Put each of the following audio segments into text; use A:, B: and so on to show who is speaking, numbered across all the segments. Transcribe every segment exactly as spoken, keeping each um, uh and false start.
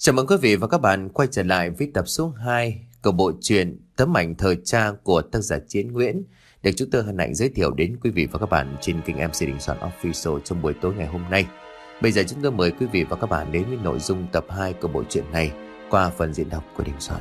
A: Chào mừng quý vị và các bạn quay trở lại với tập số hai của bộ truyện Tấm ảnh thời trang của tác giả Chiến Nguyễn, được chúng tôi hân hạnh giới thiệu đến quý vị và các bạn trên kênh em xê Đình Soạn Official trong buổi tối ngày hôm nay. Bây giờ chúng tôi mời quý vị và các bạn đến với nội dung tập hai của bộ truyện này qua phần diễn đọc của Đình Soạn.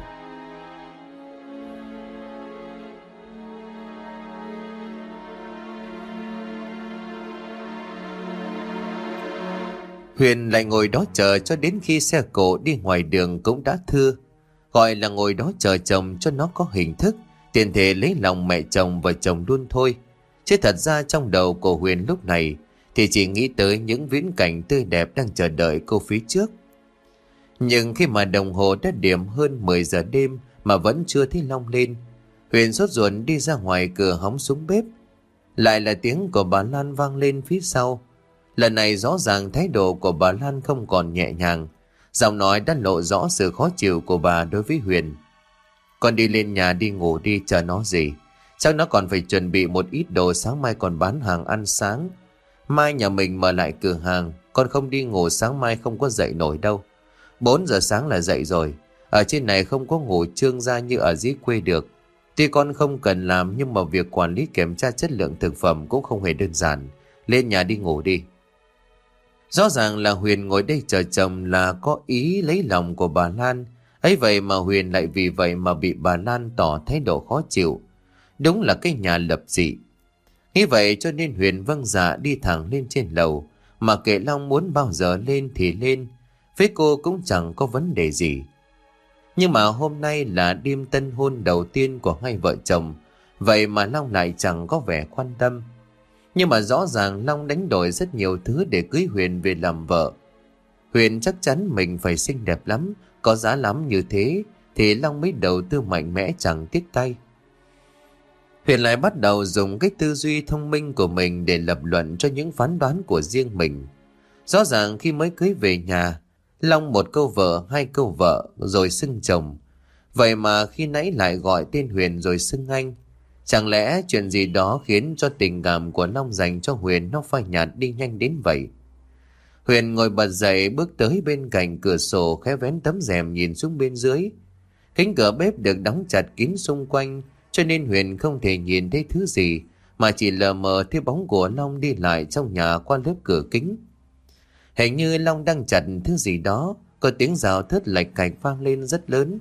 A: Huyền lại ngồi đó chờ cho đến khi xe cộ đi ngoài đường cũng đã thưa. Gọi là ngồi đó chờ chồng cho nó có hình thức, tiền thể lấy lòng mẹ chồng và chồng luôn thôi. Chứ thật ra trong đầu của Huyền lúc này thì chỉ nghĩ tới những viễn cảnh tươi đẹp đang chờ đợi cô phía trước. Nhưng khi mà đồng hồ đã điểm hơn mười giờ đêm mà vẫn chưa thấy Long lên, Huyền sốt ruột đi ra ngoài cửa hóng xuống bếp. Lại là tiếng của bà Lan vang lên phía sau. Lần này rõ ràng thái độ của bà Lan không còn nhẹ nhàng. Giọng nói đã lộ rõ sự khó chịu của bà đối với Huyền. Con đi lên nhà đi ngủ đi, chờ nó gì. Chắc nó còn phải chuẩn bị một ít đồ, sáng mai còn bán hàng ăn sáng. Mai nhà mình mở lại cửa hàng, con không đi ngủ sáng mai không có dậy nổi đâu. Bốn giờ sáng là dậy rồi. Ở trên này không có ngủ trương ra như ở dưới quê được. Tuy con không cần làm nhưng mà việc quản lý kiểm tra chất lượng thực phẩm cũng không hề đơn giản. Lên nhà đi ngủ đi. Rõ ràng là Huyền ngồi đây chờ chồng là có ý lấy lòng của bà Lan. Ấy vậy mà Huyền lại vì vậy mà bị bà Lan tỏ thái độ khó chịu. Đúng là cái nhà lập dị. Nghĩ vậy cho nên Huyền vâng dạ đi thẳng lên trên lầu. Mà kệ Long muốn bao giờ lên thì lên. Với cô cũng chẳng có vấn đề gì. Nhưng mà hôm nay là đêm tân hôn đầu tiên của hai vợ chồng. Vậy mà Long lại chẳng có vẻ quan tâm. Nhưng mà rõ ràng Long đánh đổi rất nhiều thứ để cưới Huyền về làm vợ. Huyền chắc chắn mình phải xinh đẹp lắm, có giá lắm như thế, thì Long mới đầu tư mạnh mẽ chẳng tiếc tay. Huyền lại bắt đầu dùng cái tư duy thông minh của mình để lập luận cho những phán đoán của riêng mình. Rõ ràng khi mới cưới về nhà, Long một câu vợ, hai câu vợ, rồi xưng chồng. Vậy mà khi nãy lại gọi tên Huyền rồi xưng anh. Chẳng lẽ chuyện gì đó khiến cho tình cảm của Long dành cho Huyền nó phai nhạt đi nhanh đến vậy? Huyền ngồi bật dậy bước tới bên cạnh cửa sổ, khẽ vén tấm rèm nhìn xuống bên dưới. Cánh cửa bếp được đóng chặt kín xung quanh cho nên Huyền không thể nhìn thấy thứ gì mà chỉ lờ mờ thấy bóng của Long đi lại trong nhà qua lớp cửa kính. Hình như Long đang chặt thứ gì đó, có tiếng rào thớt lạch cạch vang lên rất lớn.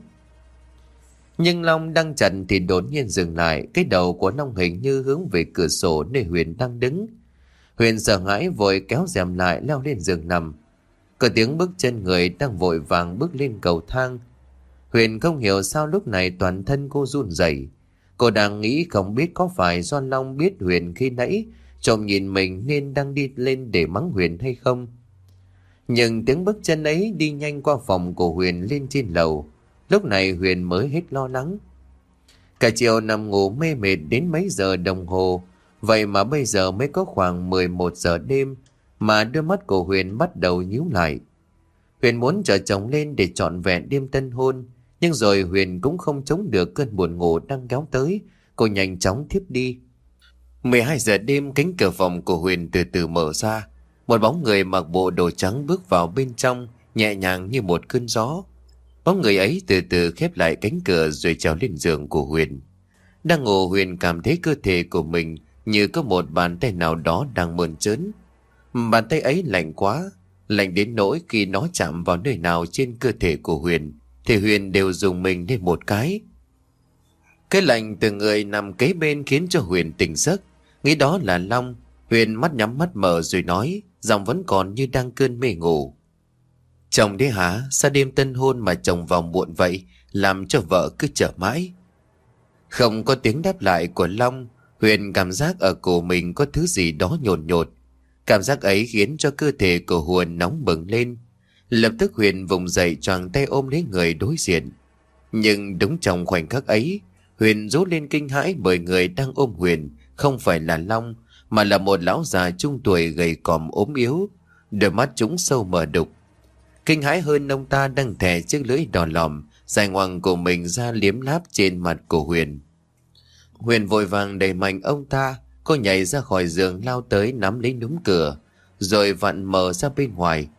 A: Nhưng Long đang chặt thì đột nhiên dừng lại. Cái đầu của Long hình như hướng về cửa sổ nơi Huyền đang đứng. Huyền sợ hãi vội kéo rèm lại leo lên giường nằm. Có tiếng bước chân người đang vội vàng bước lên cầu thang. Huyền không hiểu sao lúc này toàn thân cô run rẩy. Cô đang nghĩ không biết có phải do Long biết Huyền khi nãy trộm nhìn mình nên đang đi lên để mắng Huyền hay không. Nhưng tiếng bước chân ấy đi nhanh qua phòng của Huyền lên trên lầu. Lúc này Huyền mới hết lo lắng. Cả chiều nằm ngủ mê mệt đến mấy giờ đồng hồ. Vậy mà bây giờ mới có khoảng mười một giờ đêm mà đôi mắt của Huyền bắt đầu nhíu lại. Huyền muốn chờ chồng lên để trọn vẹn đêm tân hôn. Nhưng rồi Huyền cũng không chống được cơn buồn ngủ đang kéo tới. Cô nhanh chóng thiếp đi. mười hai giờ đêm, cánh cửa phòng của Huyền từ từ mở ra. Một bóng người mặc bộ đồ trắng bước vào bên trong, nhẹ nhàng như một cơn gió. Bóng người ấy từ từ khép lại cánh cửa rồi trèo lên giường của Huyền. Đang ngủ, Huyền cảm thấy cơ thể của mình như có một bàn tay nào đó đang mơn trớn. Bàn tay ấy lạnh quá, lạnh đến nỗi khi nó chạm vào nơi nào trên cơ thể của Huyền thì Huyền đều dùng mình lên một cái. Cái lạnh từ người nằm kế bên khiến cho Huyền tỉnh giấc. Nghĩ đó là Long. Huyền mắt nhắm mắt mở rồi nói, giọng vẫn còn như đang cơn mê ngủ. Chồng đấy hả? Sao đêm tân hôn mà chồng vào muộn vậy, làm cho vợ cứ chờ mãi? Không có tiếng đáp lại của Long. Huyền cảm giác ở cổ mình có thứ gì đó nhột nhột. Cảm giác ấy khiến cho cơ thể của Huyền nóng bừng lên. Lập tức Huyền vùng dậy choàng tay ôm lấy người đối diện. Nhưng đúng trong khoảnh khắc ấy, Huyền rú lên kinh hãi bởi người đang ôm Huyền không phải là Long, mà là một lão già trung tuổi gầy còm ốm yếu, đôi mắt trũng sâu mờ đục. Kinh hãi hơn, ông ta đang thè chiếc lưỡi đỏ lòm dài ngoằng của mình ra liếm láp trên mặt của Huyền. Huyền vội vàng đẩy mạnh ông ta. Cô nhảy ra khỏi giường lao tới nắm lấy núm cửa rồi vặn mở ra bên ngoài.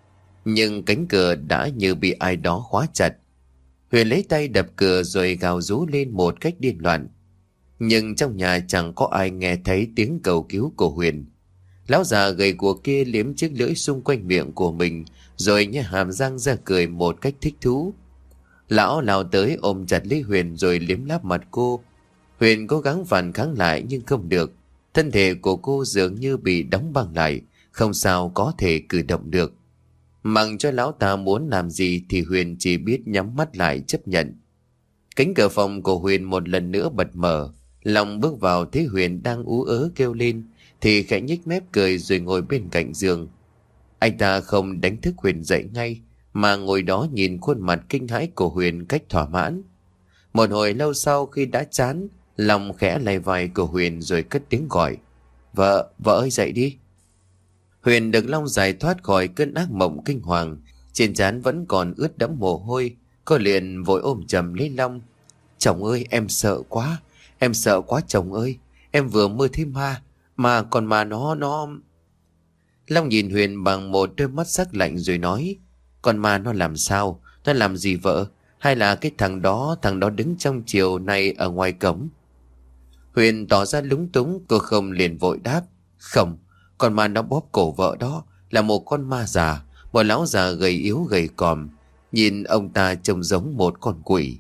A: nhưng cánh cửa đã như bị ai đó khóa chặt. Huyền lấy tay đập cửa rồi gào rú lên một cách điên loạn. Nhưng trong nhà chẳng có ai nghe thấy tiếng cầu cứu của Huyền. Lão già gầy guộc kia liếm chiếc lưỡi xung quanh miệng của mình, rồi nhếch hàm răng ra cười một cách thích thú. Lão lao tới ôm chặt lấy Huyền rồi liếm láp mặt cô. Huyền cố gắng phản kháng lại nhưng không được. Thân thể của cô dường như bị đóng băng lại, không sao có thể cử động được. Mặc cho lão ta muốn làm gì thì Huyền chỉ biết nhắm mắt lại chấp nhận. Cánh cửa phòng của Huyền một lần nữa bật mở. Long bước vào thấy Huyền đang ú ớ kêu lên thì khẽ nhếch mép cười rồi ngồi bên cạnh giường. Anh ta không đánh thức Huyền dậy ngay, mà ngồi đó nhìn khuôn mặt kinh hãi của Huyền cách thỏa mãn. Một hồi lâu sau khi đã chán, Long khẽ lay vai của Huyền rồi cất tiếng gọi. Vợ, vợ ơi dậy đi. Huyền được Long giải thoát khỏi cơn ác mộng kinh hoàng, trên trán vẫn còn ướt đẫm mồ hôi. Cô liền vội ôm chầm lấy Long. Chồng ơi, em sợ quá, em sợ quá chồng ơi, em vừa mơ thấy ma, mà còn mà nó, nó... Long nhìn Huyền bằng một đôi mắt sắc lạnh rồi nói. Còn ma nó làm sao, nó làm gì vợ, hay là cái thằng đó, thằng đó đứng trong chiều nay ở ngoài cổng? Huyền tỏ ra lúng túng, cô không liền vội đáp. Không, con ma nó bóp cổ vợ đó, là một con ma già, một lão già gầy yếu gầy còm, nhìn ông ta trông giống một con quỷ.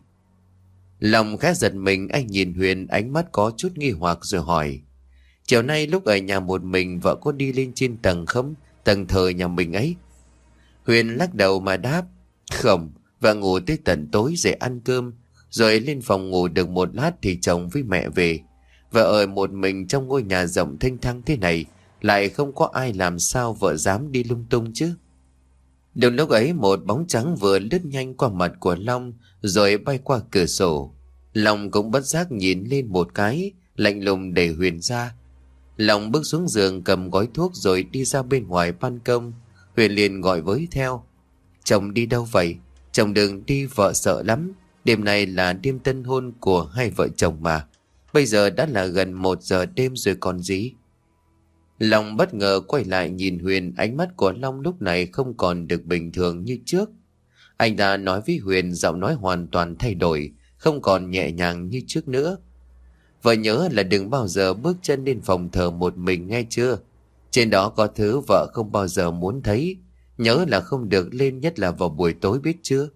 A: Lòng khá giật mình, anh nhìn Huyền ánh mắt có chút nghi hoặc rồi hỏi. Chiều nay lúc ở nhà một mình vợ có đi lên trên tầng không, tầng thờ nhà mình ấy? Huyền lắc đầu mà đáp. Không, vợ ngủ tới tận tối rồi ăn cơm, rồi lên phòng ngủ được một lát thì chồng với mẹ về. Vợ ở một mình trong ngôi nhà rộng thênh thang thế này, lại không có ai, làm sao vợ dám đi lung tung chứ? Đúng lúc ấy một bóng trắng vừa lướt nhanh qua mặt của Long rồi bay qua cửa sổ. Long cũng bất giác nhìn lên một cái, lạnh lùng đẩy Huyền ra. Long bước xuống giường cầm gói thuốc rồi đi ra bên ngoài ban công. Huyền liền gọi với theo. Chồng đi đâu vậy? Chồng đừng đi, vợ sợ lắm. Đêm này là đêm tân hôn của hai vợ chồng mà. Bây giờ đã là gần một giờ đêm rồi còn gì. Long bất ngờ quay lại nhìn Huyền, ánh mắt của Long lúc này không còn được bình thường như trước. Anh ta nói với Huyền, giọng nói hoàn toàn thay đổi, không còn nhẹ nhàng như trước nữa. Vợ nhớ là đừng bao giờ bước chân lên phòng thờ một mình nghe chưa? Trên đó có thứ vợ không bao giờ muốn thấy. Nhớ là không được lên, nhất là vào buổi tối, biết chưa?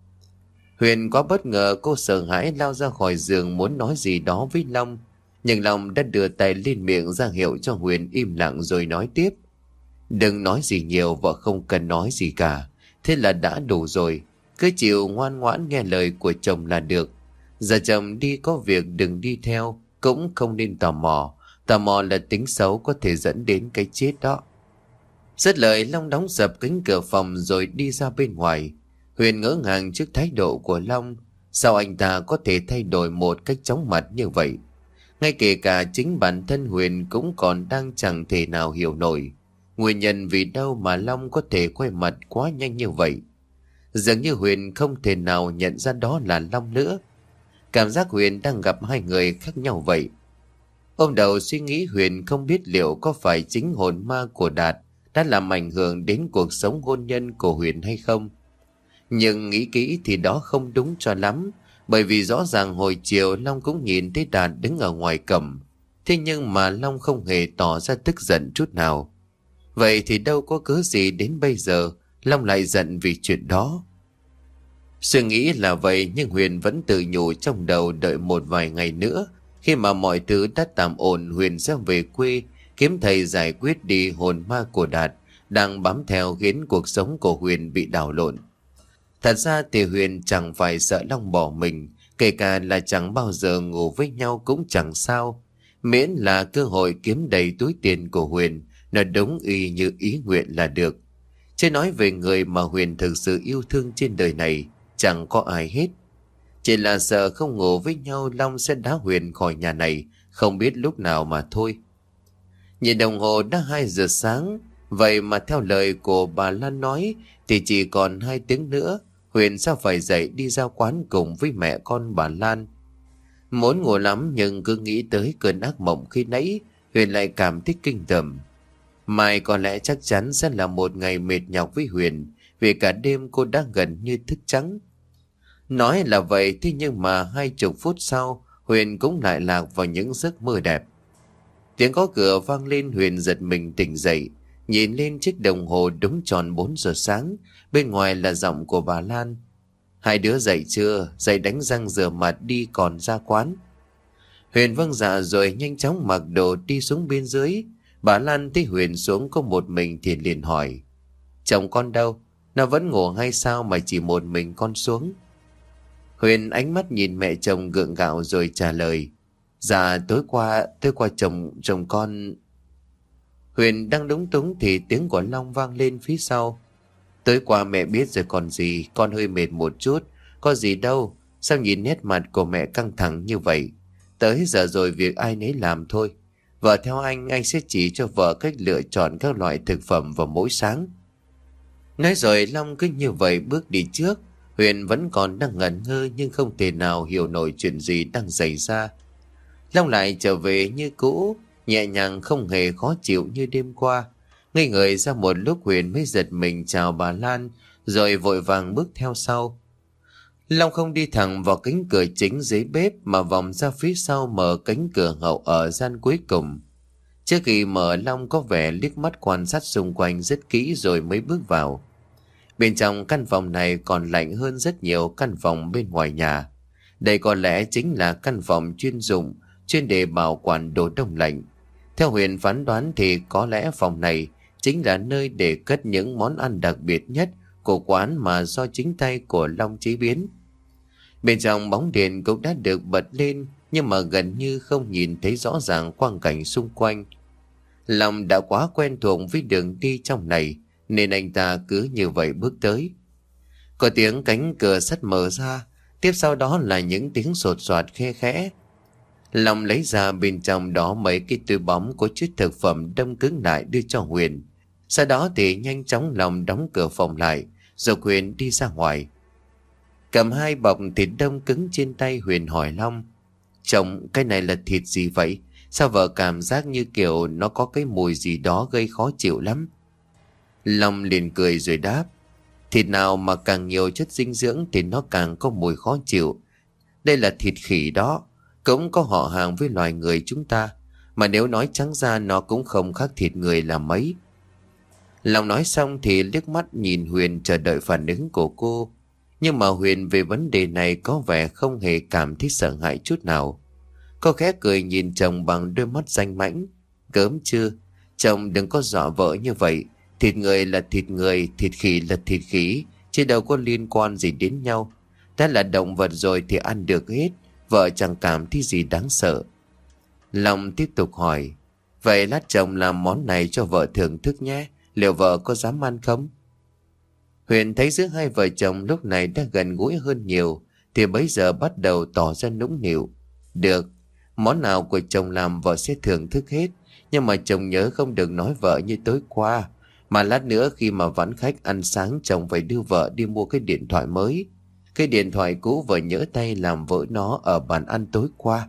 A: Huyền quá bất ngờ, cô sợ hãi lao ra khỏi giường muốn nói gì đó với Long. Nhưng Long đã đưa tay lên miệng ra hiệu cho Huyền im lặng rồi nói tiếp. Đừng nói gì nhiều, vợ không cần nói gì cả. Thế là đã đủ rồi. Cứ chịu ngoan ngoãn nghe lời của chồng là được. Giờ chồng đi có việc đừng đi theo, cũng không nên tò mò. Tò mò là tính xấu, có thể dẫn đến cái chết đó. Dứt lời, Long đóng sập cánh cửa phòng rồi đi ra bên ngoài. Huyền ngỡ ngàng trước thái độ của Long. Sao anh ta có thể thay đổi một cách chóng mặt như vậy? Ngay kể cả chính bản thân Huyền cũng còn đang chẳng thể nào hiểu nổi. Nguyên nhân vì đâu mà Long có thể quay mặt quá nhanh như vậy? Dường như Huyền không thể nào nhận ra đó là Long nữa. Cảm giác Huyền đang gặp hai người khác nhau vậy. Ôm đầu suy nghĩ, Huyền không biết liệu có phải chính hồn ma của Đạt đã làm ảnh hưởng đến cuộc sống hôn nhân của Huyền hay không. Nhưng nghĩ kỹ thì đó không đúng cho lắm. Bởi vì rõ ràng hồi chiều Long cũng nhìn thấy Đạt đứng ở ngoài cổng. Thế nhưng mà Long không hề tỏ ra tức giận chút nào. Vậy thì đâu có cớ gì đến bây giờ Long lại giận vì chuyện đó. Suy nghĩ là vậy, nhưng Huyền vẫn tự nhủ trong đầu đợi một vài ngày nữa. Khi mà mọi thứ đã tạm ổn, Huyền sẽ về quê kiếm thầy giải quyết đi hồn ma của Đạt đang bám theo, khiến cuộc sống của Huyền bị đảo lộn. Thật ra thì Huyền chẳng phải sợ Long bỏ mình, kể cả là chẳng bao giờ ngủ với nhau cũng chẳng sao. Miễn là cơ hội kiếm đầy túi tiền của Huyền nó đúng y như ý nguyện là được. Chứ nói về người mà Huyền thực sự yêu thương trên đời này, chẳng có ai hết. Chỉ là sợ không ngủ với nhau Long sẽ đá Huyền khỏi nhà này không biết lúc nào mà thôi. Nhìn đồng hồ đã hai giờ sáng, vậy mà theo lời của bà Lan nói thì chỉ còn hai tiếng nữa Huyền sao phải dậy đi ra quán cùng với mẹ con bà Lan. Muốn ngủ lắm nhưng cứ nghĩ tới cơn ác mộng khi nãy, Huyền lại cảm thấy kinh tởm. Mai có lẽ chắc chắn sẽ là một ngày mệt nhọc với Huyền, vì cả đêm cô đã gần như thức trắng. Nói là vậy, thế nhưng mà hai chục phút sau, Huyền cũng lại lạc vào những giấc mơ đẹp. Tiếng gõ cửa vang lên, Huyền giật mình tỉnh dậy, nhìn lên chiếc đồng hồ đúng tròn bốn giờ sáng, bên ngoài là giọng của bà Lan. Hai đứa dậy chưa? Dậy đánh răng rửa mặt đi còn ra quán. Huyền vâng dạ rồi nhanh chóng mặc đồ đi xuống bên dưới. Bà Lan thấy Huyền xuống có một mình thì liền hỏi: Chồng con đâu? Nó vẫn ngủ hay sao mà chỉ một mình con xuống? Huyền ánh mắt nhìn mẹ chồng gượng gạo rồi trả lời: Dạ tối qua, tối qua chồng, chồng con... Huyền đang lúng túng thì tiếng của Long vang lên phía sau: Tối qua mẹ biết rồi còn gì, con hơi mệt một chút. Có gì đâu, sao nhìn nét mặt của mẹ căng thẳng như vậy? Tới giờ rồi việc ai nấy làm thôi. Vợ theo anh, anh sẽ chỉ cho vợ cách lựa chọn các loại thực phẩm vào mỗi sáng. Nói rồi Long cứ như vậy bước đi trước. Huyền vẫn còn đang ngẩn ngơ nhưng không thể nào hiểu nổi chuyện gì đang xảy ra. Long lại trở về như cũ, nhẹ nhàng không hề khó chịu như đêm qua. Ngây người ra một lúc, Huyền mới giật mình chào bà Lan rồi vội vàng bước theo sau. Long không đi thẳng vào cánh cửa chính dưới bếp mà vòng ra phía sau mở cánh cửa hậu ở gian cuối cùng. Trước khi mở, Long có vẻ liếc mắt quan sát xung quanh rất kỹ rồi mới bước vào. Bên trong căn phòng này còn lạnh hơn rất nhiều căn phòng bên ngoài nhà. Đây có lẽ chính là căn phòng chuyên dụng, chuyên để bảo quản đồ đông lạnh. Theo Huyền phán đoán thì có lẽ phòng này chính là nơi để cất những món ăn đặc biệt nhất của quán mà do chính tay của Long chế biến. Bên trong bóng đèn cũng đã được bật lên nhưng mà gần như không nhìn thấy rõ ràng quang cảnh xung quanh. Long đã quá quen thuộc với đường đi trong này nên anh ta cứ như vậy bước tới. Có tiếng cánh cửa sắt mở ra, tiếp sau đó là những tiếng sột soạt khe khẽ. Long lấy ra bên trong đó mấy cái túi bóng có chút thực phẩm đông cứng lại đưa cho Huyền. Sau đó thì nhanh chóng Long đóng cửa phòng lại rồi Huyền đi ra ngoài. Cầm hai bọc thịt đông cứng trên tay, Huyền hỏi Long: Chồng, cái này là thịt gì vậy? Sao vợ cảm giác như kiểu nó có cái mùi gì đó gây khó chịu lắm? Long liền cười rồi đáp: Thịt nào mà càng nhiều chất dinh dưỡng thì nó càng có mùi khó chịu. Đây là thịt khỉ đó, cũng có họ hàng với loài người chúng ta, mà nếu nói trắng ra nó cũng không khác thịt người là mấy. Long nói xong thì liếc mắt nhìn Huyền chờ đợi phản ứng của cô. Nhưng mà Huyền về vấn đề này có vẻ không hề cảm thấy sợ hãi chút nào. Cô khẽ cười nhìn chồng bằng đôi mắt danh mãnh: Gớm chưa? Chồng đừng có dọa vợ như vậy. Thịt người là thịt người, thịt khỉ là thịt khỉ, chứ đâu có liên quan gì đến nhau. Đã là động vật rồi thì ăn được hết, vợ chẳng cảm thấy gì đáng sợ. Long tiếp tục hỏi: Vậy lát chồng làm món này cho vợ thưởng thức nhé, liệu vợ có dám ăn không? Huyền thấy giữa hai vợ chồng lúc này đã gần gũi hơn nhiều thì bấy giờ bắt đầu tỏ ra nũng nịu. Được, món nào của chồng làm vợ sẽ thưởng thức hết, nhưng mà chồng nhớ không được nói vợ như tối qua. Mà lát nữa khi mà vãn khách ăn sáng, chồng phải đưa vợ đi mua cái điện thoại mới. Cái điện thoại cũ vợ nhỡ tay làm vỡ nó ở bàn ăn tối qua.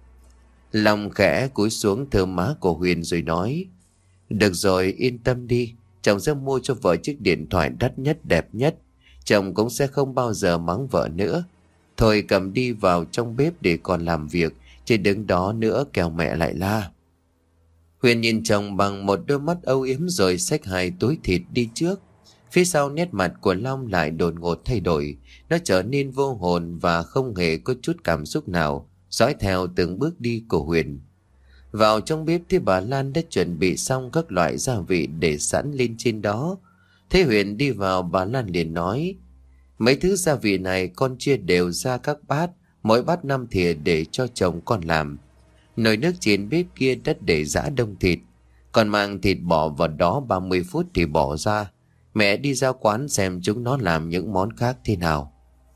A: Long khẽ cúi xuống thơm má của Huyền rồi nói: Được rồi, yên tâm đi, chồng sẽ mua cho vợ chiếc điện thoại đắt nhất đẹp nhất. Chồng cũng sẽ không bao giờ mắng vợ nữa. Thôi cầm đi vào trong bếp để còn làm việc, chứ đứng đó nữa kẻo mẹ lại la. Huyền nhìn chồng bằng một đôi mắt âu yếm rồi xách hai túi thịt đi trước. Phía sau nét mặt của Long lại đột ngột thay đổi. Nó trở nên vô hồn và không hề có chút cảm xúc nào, dõi theo từng bước đi của Huyền. Vào trong bếp thì bà Lan đã chuẩn bị xong các loại gia vị để sẵn lên trên đó. Thế Huyền đi vào, bà Lan liền nói: Mấy thứ gia vị này con chia đều ra các bát, mỗi bát năm thìa để cho chồng con làm. Nồi nước trên bếp kia đất để giã đông thịt, còn mang thịt bỏ vào đó ba mươi phút thì bỏ ra. Mẹ đi ra quán xem chúng nó làm những món khác thế nào.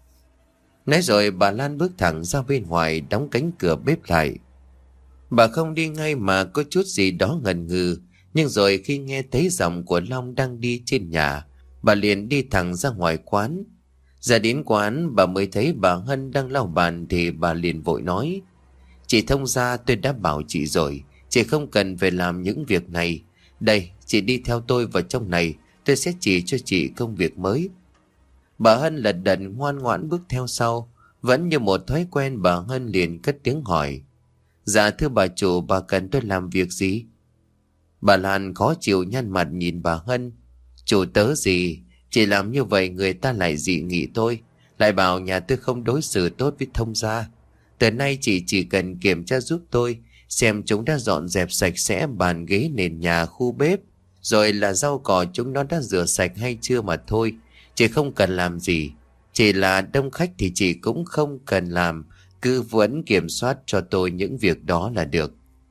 A: Nói rồi bà Lan bước thẳng ra bên ngoài, đóng cánh cửa bếp lại. Bà không đi ngay mà có chút gì đó ngần ngừ, nhưng rồi khi nghe thấy giọng của Long đang đi trên nhà, bà liền đi thẳng ra ngoài quán. Ra đến quán bà mới thấy bà Hân đang lau bàn thì bà liền vội nói: Chị thông gia, tôi đã bảo chị rồi, chị không cần phải làm những việc này. Đây, chị đi theo tôi vào trong này, tôi sẽ chỉ cho chị công việc mới. Bà Hân lật đật ngoan ngoãn bước theo sau. Vẫn như một thói quen, bà Hân liền cất tiếng hỏi: Dạ thưa bà chủ, bà cần tôi làm việc gì? Bà Lan khó chịu nhăn mặt nhìn bà Hân: Chủ tớ gì? Chị làm như vậy người ta lại dị nghị tôi, lại bảo nhà tôi không đối xử tốt với thông gia. Từ nay chị chỉ cần kiểm tra giúp tôi xem chúng đã dọn dẹp sạch sẽ bàn ghế nền nhà, khu bếp, rồi là rau cỏ chúng nó đã rửa sạch hay chưa mà thôi. Chị không cần làm gì. Chỉ là đông khách thì chị cũng không cần làm, cứ vẫn kiểm soát cho tôi những việc đó là được.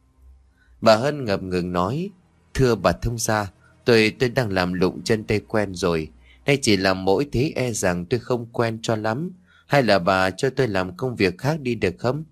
A: Bà Hân ngập ngừng nói: Thưa bà thông gia, tôi tôi đang làm lụng chân tay quen rồi. Nay chỉ làm mỗi thế e rằng tôi không quen cho lắm. Hay là bà cho tôi làm công việc khác đi được không?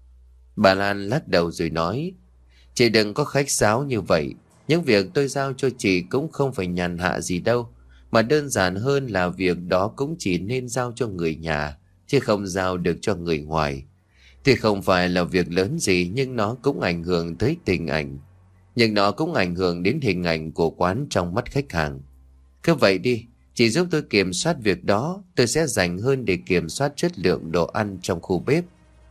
A: Bà Lan lắc đầu rồi nói: Chị đừng có khách sáo như vậy. Những việc tôi giao cho chị cũng không phải nhàn hạ gì đâu. Mà đơn giản hơn là việc đó cũng chỉ nên giao cho người nhà, chứ không giao được cho người ngoài. Thì không phải là việc lớn gì, nhưng nó cũng ảnh hưởng tới tình ảnh. Nhưng nó cũng ảnh hưởng đến hình ảnh của quán trong mắt khách hàng. Cứ vậy đi, chị giúp tôi kiểm soát việc đó, tôi sẽ dành hơn để kiểm soát chất lượng đồ ăn trong khu bếp.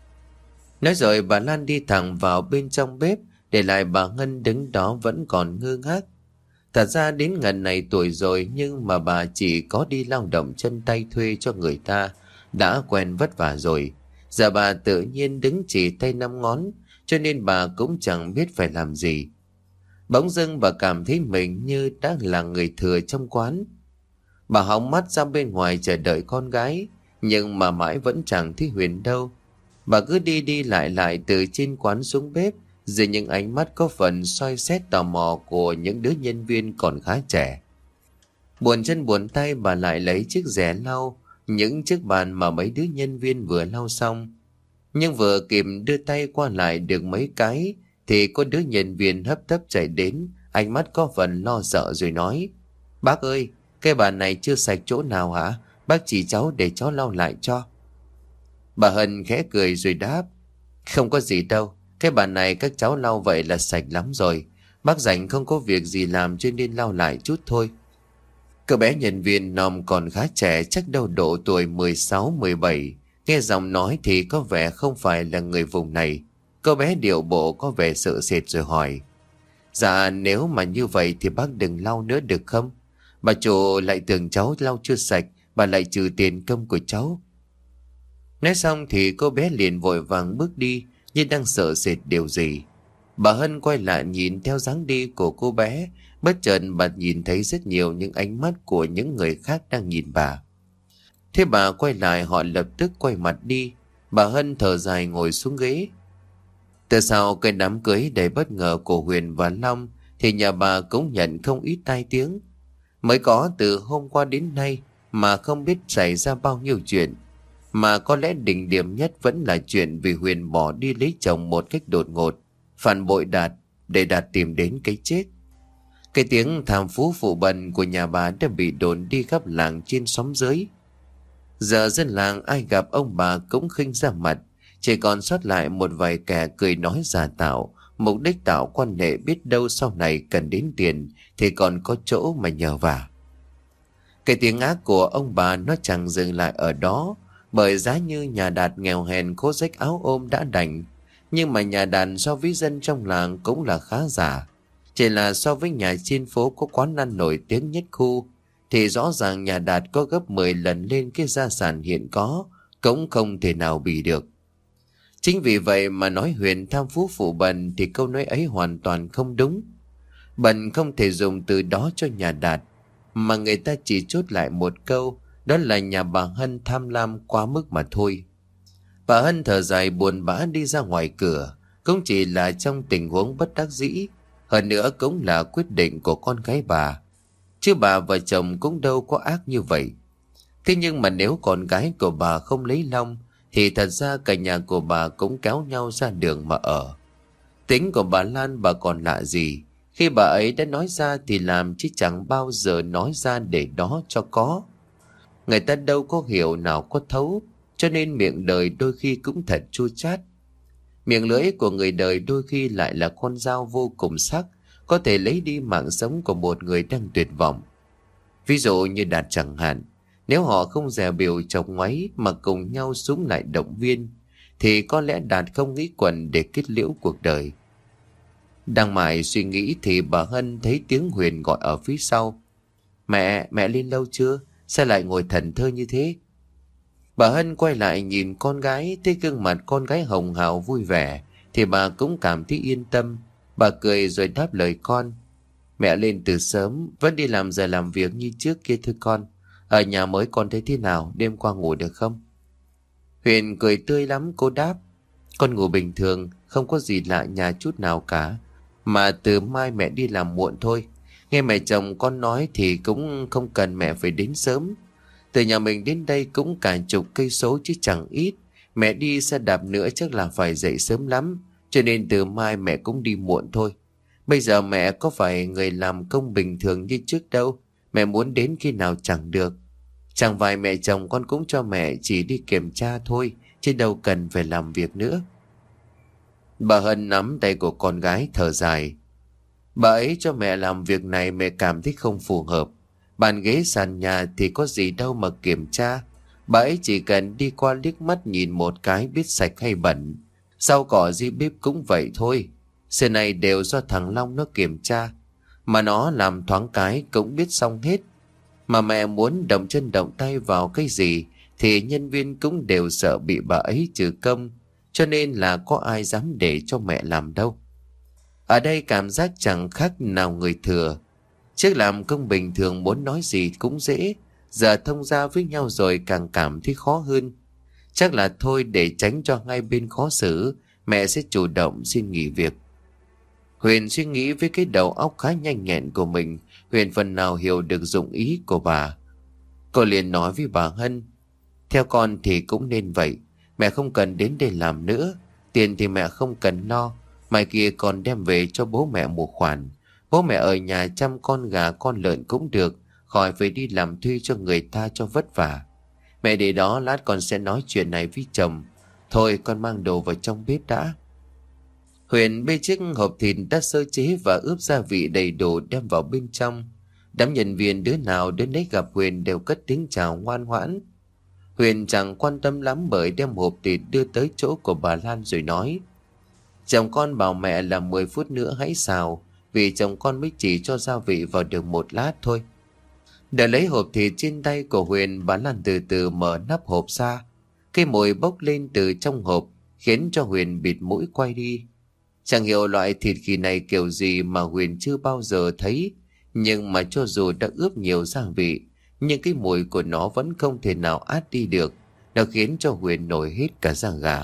A: Nói rồi bà Lan đi thẳng vào bên trong bếp, để lại bà Ngân đứng đó vẫn còn ngơ ngác. Thật ra đến ngần này tuổi rồi, nhưng mà bà chỉ có đi lao động chân tay thuê cho người ta, đã quen vất vả rồi. Giờ bà tự nhiên đứng chỉ tay năm ngón, cho nên bà cũng chẳng biết phải làm gì. Bỗng dưng bà cảm thấy mình như đã là người thừa trong quán. Bà hóng mắt ra bên ngoài chờ đợi con gái, nhưng mà mãi vẫn chẳng thấy Huyền đâu. Bà cứ đi đi lại lại từ trên quán xuống bếp, dưới những ánh mắt có phần soi xét tò mò của những đứa nhân viên còn khá trẻ. Buồn chân buồn tay bà lại lấy chiếc rẻ lau những chiếc bàn mà mấy đứa nhân viên vừa lau xong. Nhưng vừa kịp đưa tay qua lại được mấy cái thì có đứa nhân viên hấp tấp chạy đến, ánh mắt có phần lo sợ rồi nói: Bác ơi, cái bàn này chưa sạch chỗ nào hả? Bác chỉ cháu để cháu lau lại cho. Bà Hân khẽ cười rồi đáp: Không có gì đâu, cái bàn này các cháu lau vậy là sạch lắm rồi. Bác rảnh không có việc gì làm cho nên lau lại chút thôi. Cậu bé nhân viên nòm còn khá trẻ, chắc đâu độ tuổi mười sáu mười bảy. Nghe giọng nói thì có vẻ không phải là người vùng này. Cô bé điệu bộ có vẻ sợ sệt rồi hỏi: Dạ nếu mà như vậy thì bác đừng lau nữa được không? Bà chủ lại tưởng cháu lau chưa sạch, bà lại trừ tiền công của cháu. Nói xong thì cô bé liền vội vàng bước đi, như đang sợ sệt điều gì. Bà Hân quay lại nhìn theo dáng đi của cô bé, bất chợt bà nhìn thấy rất nhiều những ánh mắt của những người khác đang nhìn bà. Thế bà quay lại, họ lập tức quay mặt đi. Bà Hân thở dài ngồi xuống ghế. Từ sau cái đám cưới đầy bất ngờ của Huyền và Long thì nhà bà cũng nhận không ít tai tiếng. Mới có từ hôm qua đến nay mà không biết xảy ra bao nhiêu chuyện. Mà có lẽ đỉnh điểm nhất vẫn là chuyện vì Huyền bỏ đi lấy chồng một cách đột ngột, phản bội Đạt để Đạt tìm đến cái chết. Cái tiếng tham phú phụ bần của nhà bà đã bị đồn đi khắp làng trên xóm dưới. Giờ dân làng ai gặp ông bà cũng khinh ra mặt, chỉ còn sót lại một vài kẻ cười nói giả tạo, mục đích tạo quan hệ, biết đâu sau này cần đến tiền thì còn có chỗ mà nhờ vả. Cái tiếng ác của ông bà nó chẳng dừng lại ở đó, bởi giá như nhà Đạt nghèo hèn khố rách áo ôm đã đành, nhưng mà nhà Đạt so với dân trong làng cũng là khá giả. Chỉ là so với nhà trên phố có quán ăn nổi tiếng nhất khu thì rõ ràng nhà Đạt có gấp mười lần lên cái gia sản hiện có, cũng không thể nào bì được. Chính vì vậy mà nói Huyền tham phú phụ bần thì câu nói ấy hoàn toàn không đúng. Bần không thể dùng từ đó cho nhà Đạt, mà người ta chỉ chốt lại một câu, đó là nhà bà Hân tham lam quá mức mà thôi. Bà Hân thở dài buồn bã đi ra ngoài cửa, cũng chỉ là trong tình huống bất đắc dĩ, hơn nữa cũng là quyết định của con gái bà. Chứ bà và chồng cũng đâu có ác như vậy. Thế nhưng mà nếu con gái của bà không lấy Long thì thật ra cả nhà của bà cũng kéo nhau ra đường mà ở. Tính của bà Lan bà còn lạ gì, khi bà ấy đã nói ra thì làm, chứ chẳng bao giờ nói ra để đó cho có. Người ta đâu có hiểu nào có thấu, cho nên miệng đời đôi khi cũng thật chua chát. Miệng lưỡi của người đời đôi khi lại là con dao vô cùng sắc, có thể lấy đi mạng sống của một người đang tuyệt vọng. Ví dụ như Đạt chẳng hạn, nếu họ không dè bỉu chọc ngoáy mà cùng nhau súng lại động viên, thì có lẽ Đạt không nghĩ quẩn để kết liễu cuộc đời. Đang mải suy nghĩ thì bà Hân thấy tiếng Huyền gọi ở phía sau. Mẹ, mẹ lên lâu chưa? Sao lại ngồi thẫn thờ như thế? Bà Hân quay lại nhìn con gái, thấy gương mặt con gái hồng hào vui vẻ, thì bà cũng cảm thấy yên tâm. Bà cười rồi đáp lời con. Mẹ lên từ sớm, vẫn đi làm giờ làm việc như trước kia thưa con. Ở nhà mới con thấy thế nào, đêm qua ngủ được không? Huyền cười tươi lắm, cô đáp. Con ngủ bình thường, không có gì lạ nhà chút nào cả. Mà từ mai mẹ đi làm muộn thôi. Nghe mẹ chồng con nói thì cũng không cần mẹ phải đến sớm. Từ nhà mình đến đây cũng cả chục cây số chứ chẳng ít. Mẹ đi xe đạp nữa chắc là phải dậy sớm lắm. Cho nên từ mai mẹ cũng đi muộn thôi. Bây giờ mẹ có phải người làm công bình thường như trước đâu. Mẹ muốn đến khi nào chẳng được. Chẳng phải mẹ chồng con cũng cho mẹ chỉ đi kiểm tra thôi, chứ đâu cần phải làm việc nữa. Bà Hân nắm tay của con gái thở dài. Bà ấy cho mẹ làm việc này mẹ cảm thấy không phù hợp. Bàn ghế sàn nhà thì có gì đâu mà kiểm tra. Bà ấy chỉ cần đi qua liếc mắt nhìn một cái biết sạch hay bẩn. Rau cỏ dưới bếp cũng vậy thôi. Xưa này đều do thằng Long nó kiểm tra. Mà nó làm thoáng cái cũng biết xong hết. Mà mẹ muốn động chân động tay vào cái gì thì nhân viên cũng đều sợ bị bà ấy trừ công. Cho nên là có ai dám để cho mẹ làm đâu. Ở đây cảm giác chẳng khác nào người thừa. Trước làm công bình thường muốn nói gì cũng dễ. Giờ thông gia với nhau rồi càng cảm thấy khó hơn. Chắc là thôi để tránh cho hai bên khó xử, mẹ sẽ chủ động xin nghỉ việc. Huyền suy nghĩ với cái đầu óc khá nhanh nhẹn của mình. Huyền phần nào hiểu được dụng ý của bà. Cô liền nói với bà Hân. Theo con thì cũng nên vậy. Mẹ không cần đến đây làm nữa. Tiền thì mẹ không cần lo. Mai kia con đem về cho bố mẹ một khoản. Bố mẹ ở nhà chăm con gà con lợn cũng được. Khỏi phải đi làm thuê cho người ta cho vất vả. Mẹ để đó lát con sẽ nói chuyện này với chồng. Thôi con mang đồ vào trong bếp đã. Huyền bê chiếc hộp thịt đã sơ chế và ướp gia vị đầy đủ đem vào bên trong. Đám nhân viên đứa nào đến đấy gặp Huyền đều cất tiếng chào ngoan ngoãn. Huyền chẳng quan tâm lắm bởi đem hộp thịt đưa tới chỗ của bà Lan rồi nói. Chồng con bảo mẹ là mười phút nữa hãy xào, vì chồng con mới chỉ cho gia vị vào được một lát thôi. Để lấy hộp thịt trên tay của Huyền, bà Lan từ từ mở nắp hộp ra. Cái mùi bốc lên từ trong hộp khiến cho Huyền bịt mũi quay đi. Chẳng hiểu loại thịt khỉ này kiểu gì mà Huyền chưa bao giờ thấy. Nhưng mà cho dù đã ướp nhiều gia vị, nhưng cái mùi của nó vẫn không thể nào át đi được. Nó khiến cho Huyền nổi hết cả da gà.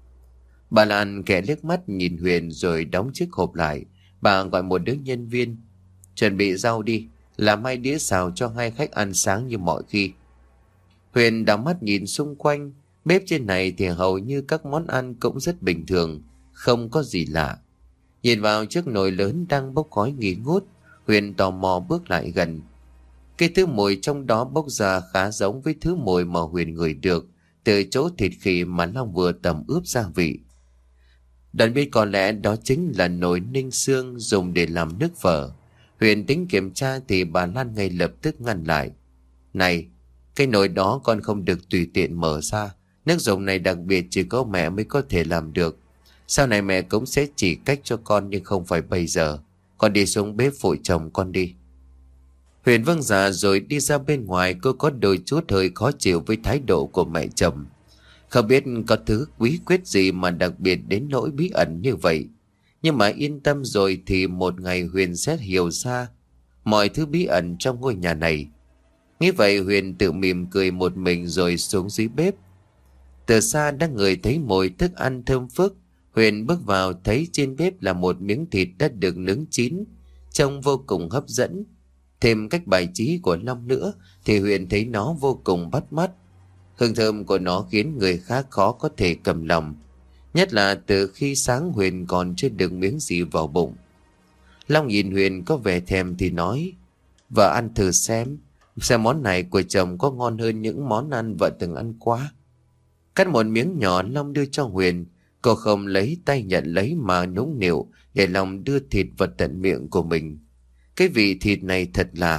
A: Bà Lan kẻ liếc mắt nhìn Huyền rồi đóng chiếc hộp lại. Bà gọi một đứa nhân viên. Chuẩn bị rau đi, làm hai đĩa xào cho hai khách ăn sáng như mọi khi. Huyền đảo mắt nhìn xung quanh. Bếp trên này thì hầu như các món ăn cũng rất bình thường, không có gì lạ. Nhìn vào chiếc nồi lớn đang bốc khói nghi ngút, Huyền tò mò bước lại gần. Cái thứ mùi trong đó bốc ra khá giống với thứ mùi mà Huyền ngửi được từ chỗ thịt khỉ mà Long vừa tẩm ướp gia vị. Đoạn biết có lẽ đó chính là nồi ninh xương dùng để làm nước phở. Huyền tính kiểm tra thì bà Lan ngay lập tức ngăn lại. Này, cái nồi đó con không được tùy tiện mở ra. Nước dùng này đặc biệt chỉ có mẹ mới có thể làm được. Sau này mẹ cũng sẽ chỉ cách cho con nhưng không phải bây giờ. Con đi xuống bếp phụ chồng con đi. Huyền vâng dạ rồi đi ra bên ngoài. Cô có đôi chút hơi khó chịu với thái độ của mẹ chồng. Không biết có thứ bí quyết gì mà đặc biệt đến nỗi bí ẩn như vậy. Nhưng mà yên tâm rồi thì một ngày Huyền sẽ hiểu ra mọi thứ bí ẩn trong ngôi nhà này. Nghĩ vậy Huyền tự mỉm cười một mình rồi xuống dưới bếp. Từ xa đã ngửi thấy mùi thức ăn thơm phức. Huyền bước vào thấy trên bếp là một miếng thịt đã được nướng chín, trông vô cùng hấp dẫn. Thêm cách bài trí của Long nữa thì Huyền thấy nó vô cùng bắt mắt. Hương thơm của nó khiến người khác khó có thể cầm lòng. Nhất là từ khi sáng Huyền còn chưa được miếng gì vào bụng. Long nhìn Huyền có vẻ thèm thì nói. Vợ ăn thử xem. Xem món này của chồng có ngon hơn những món ăn vợ từng ăn qua. Cắt một miếng nhỏ Long đưa cho Huyền. Cô không lấy tay nhận lấy mà nũng nịu để Long đưa thịt vào tận miệng của mình. Cái vị thịt này thật lạ.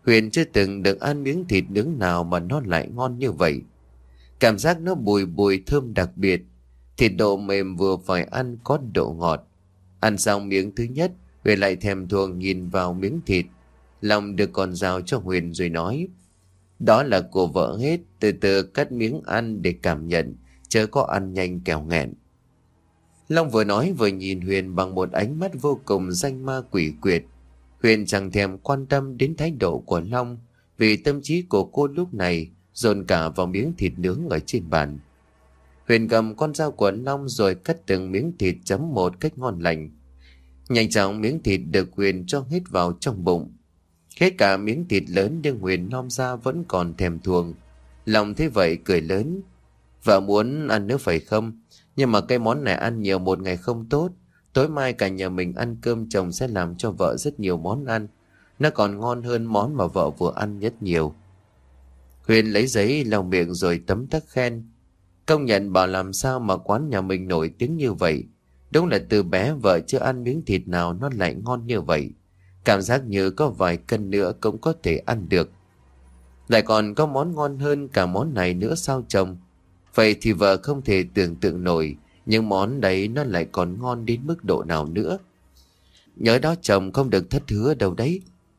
A: Huyền chưa từng được ăn miếng thịt nướng nào mà nó lại ngon như vậy. Cảm giác nó bùi bùi thơm đặc biệt. Thịt độ mềm vừa phải ăn có độ ngọt. Ăn xong miếng thứ nhất, Huyền lại thèm thuồng nhìn vào miếng thịt. Long đưa con dao cho Huyền rồi nói: đó là của vợ hết, từ từ cắt miếng ăn để cảm nhận, chớ có ăn nhanh kẻo nghẹn. Long vừa nói vừa nhìn Huyền bằng một ánh mắt vô cùng danh ma quỷ quyệt. Huyền chẳng thèm quan tâm đến thái độ của Long, vì tâm trí của cô lúc này dồn cả vào miếng thịt nướng ở trên bàn. Huyền cầm con dao của Long rồi cắt từng miếng thịt chấm một cách ngon lành. Nhanh chóng miếng thịt được Huyền cho hết vào trong bụng. Hết cả miếng thịt lớn nhưng Huyền nom ra vẫn còn thèm thuồng. Long thấy vậy cười lớn: vợ muốn ăn nữa phải không? Nhưng mà cái món này ăn nhiều một ngày không tốt. Tối mai cả nhà mình ăn cơm, chồng sẽ làm cho vợ rất nhiều món ăn. Nó còn ngon hơn món mà vợ vừa ăn nhất nhiều. Huyền lấy giấy lau miệng rồi tấm tắc khen: công nhận bảo làm sao mà quán nhà mình nổi tiếng như vậy. Đúng là từ bé vợ chưa ăn miếng thịt nào nó lại ngon như vậy. Cảm giác như có vài cân nữa cũng có thể ăn được. Lại còn có món ngon hơn cả món này nữa sao chồng? Vậy thì vợ không thể tưởng tượng nổi những món đấy nó lại còn ngon đến mức độ nào nữa. Nhớ đó chồng, không được thất hứa đâu đấy.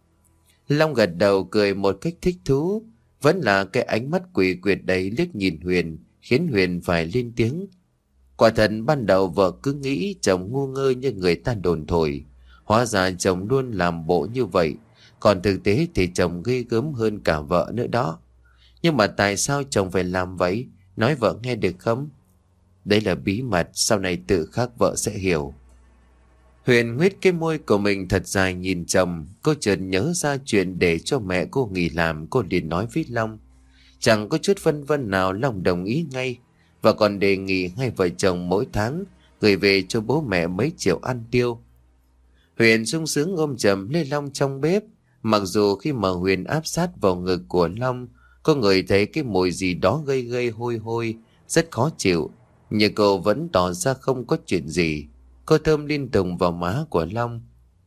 A: Long gật đầu cười một cách thích thú. Vẫn là cái ánh mắt quỷ quyệt đấy liếc nhìn Huyền, khiến Huyền phải lên tiếng: quả thật ban đầu vợ cứ nghĩ chồng ngu ngơ như người ta đồn thổi. Hóa ra chồng luôn làm bộ như vậy. Còn thực tế thì chồng ghê gớm hơn cả vợ nữa đó. Nhưng mà tại sao chồng phải làm vậy? Nói vợ nghe được không? Đấy là bí mật, sau này tự khắc vợ sẽ hiểu. Huyền huyết cái môi của mình thật dài nhìn chồng. Cô chợt nhớ ra chuyện để cho mẹ cô nghỉ làm. Cô liền nói với Long. Chẳng có chút phân vân nào, Long đồng ý ngay. Và còn đề nghị hai vợ chồng mỗi tháng gửi về cho bố mẹ mấy triệu ăn tiêu. Huyền sung sướng ôm chầm lấy Long trong bếp. Mặc dù khi mà Huyền áp sát vào ngực của Long, có người thấy cái mùi gì đó gây gây hôi hôi, rất khó chịu. Nhưng cô vẫn tỏ ra không có chuyện gì. Cô thơm liên tục vào má của Long.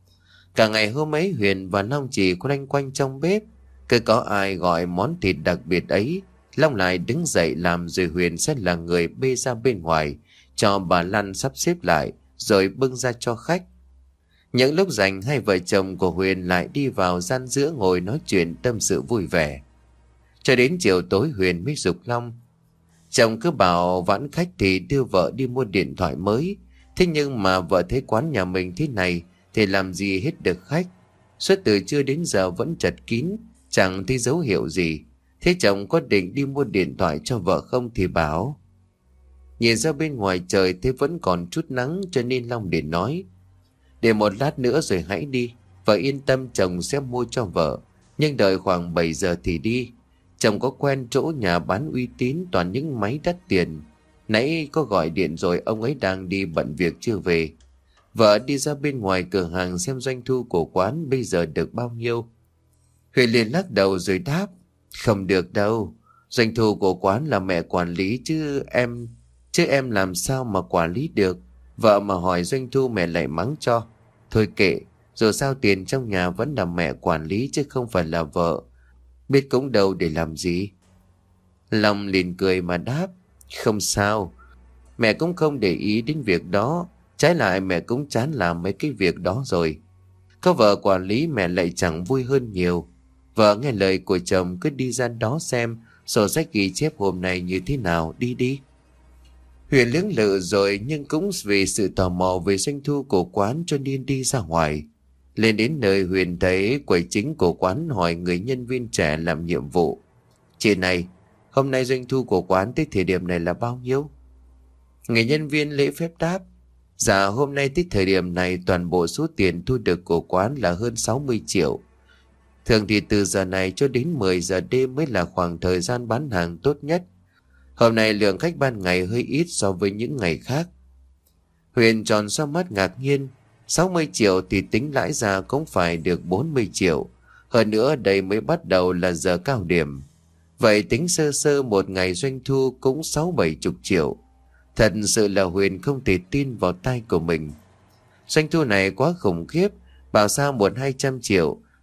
A: Cả ngày hôm ấy Huyền và Long chỉ quanh quanh trong bếp. Cứ có ai gọi món thịt đặc biệt ấy, Long lại đứng dậy làm, rồi Huyền sẽ là người bê ra bên ngoài cho bà Lan sắp xếp lại, rồi bưng ra cho khách. Những lúc rảnh, hai vợ chồng của Huyền lại đi vào gian giữa ngồi nói chuyện tâm sự vui vẻ. Cho đến chiều tối Huyền mới giục Long. Chồng cứ bảo vãn khách thì đưa vợ đi mua điện thoại mới. Thế nhưng mà vợ thấy quán nhà mình thế này thì làm gì hết được khách. Suốt từ trưa đến giờ vẫn chật kín, chẳng thấy dấu hiệu gì. Thế chồng có định đi mua điện thoại cho vợ không thì bảo. Nhìn ra bên ngoài trời thấy vẫn còn chút nắng, cho nên Long để nói: để một lát nữa rồi hãy đi. Vợ yên tâm, chồng sẽ mua cho vợ. Nhưng đợi khoảng bảy giờ thì đi. Chồng có quen chỗ nhà bán uy tín, toàn những máy đắt tiền. Nãy có gọi điện rồi, ông ấy đang đi bận việc chưa về. Vợ đi ra bên ngoài cửa hàng xem doanh thu của quán bây giờ được bao nhiêu. Huyền liền lắc đầu rồi đáp: không được đâu. Doanh thu của quán là mẹ quản lý chứ em Chứ em làm sao mà quản lý được. Vợ mà hỏi doanh thu mẹ lại mắng cho. Thôi kệ, dù sao tiền trong nhà vẫn là mẹ quản lý chứ không phải là vợ. Biết cũng đâu để làm gì. Long liền cười mà đáp: không sao. Mẹ cũng không để ý đến việc đó. Trái lại mẹ cũng chán làm mấy cái việc đó rồi. Có vợ quản lý mẹ lại chẳng vui hơn nhiều. Vợ nghe lời của chồng cứ đi ra đó xem sổ sách ghi chép hôm nay như thế nào, đi đi. Huyền lưỡng lự rồi, nhưng cũng vì sự tò mò về doanh thu của quán cho nên đi ra ngoài. Lên đến nơi Huyền thấy quầy chính của quán hỏi người nhân viên trẻ làm nhiệm vụ: chị này, hôm nay doanh thu của quán tới thời điểm này là bao nhiêu? Người nhân viên lễ phép đáp: dạ hôm nay tới thời điểm này toàn bộ số tiền thu được của quán là hơn sáu mươi triệu. Thường thì từ giờ này cho đến mười giờ đêm mới là khoảng thời gian bán hàng tốt nhất. Hôm nay lượng khách ban ngày hơi ít so với những ngày khác. Huyền tròn xoa mắt ngạc nhiên. sáu mươi triệu thì tính lãi ra cũng phải được bốn mươi triệu. Hơn nữa đây mới bắt đầu là giờ cao điểm. Vậy tính sơ sơ một ngày doanh thu cũng sáu bảy chục triệu. Thật sự là Huyền không thể tin vào tai của mình. Doanh thu này quá khủng khiếp. Bảo sao một hai trăm triệu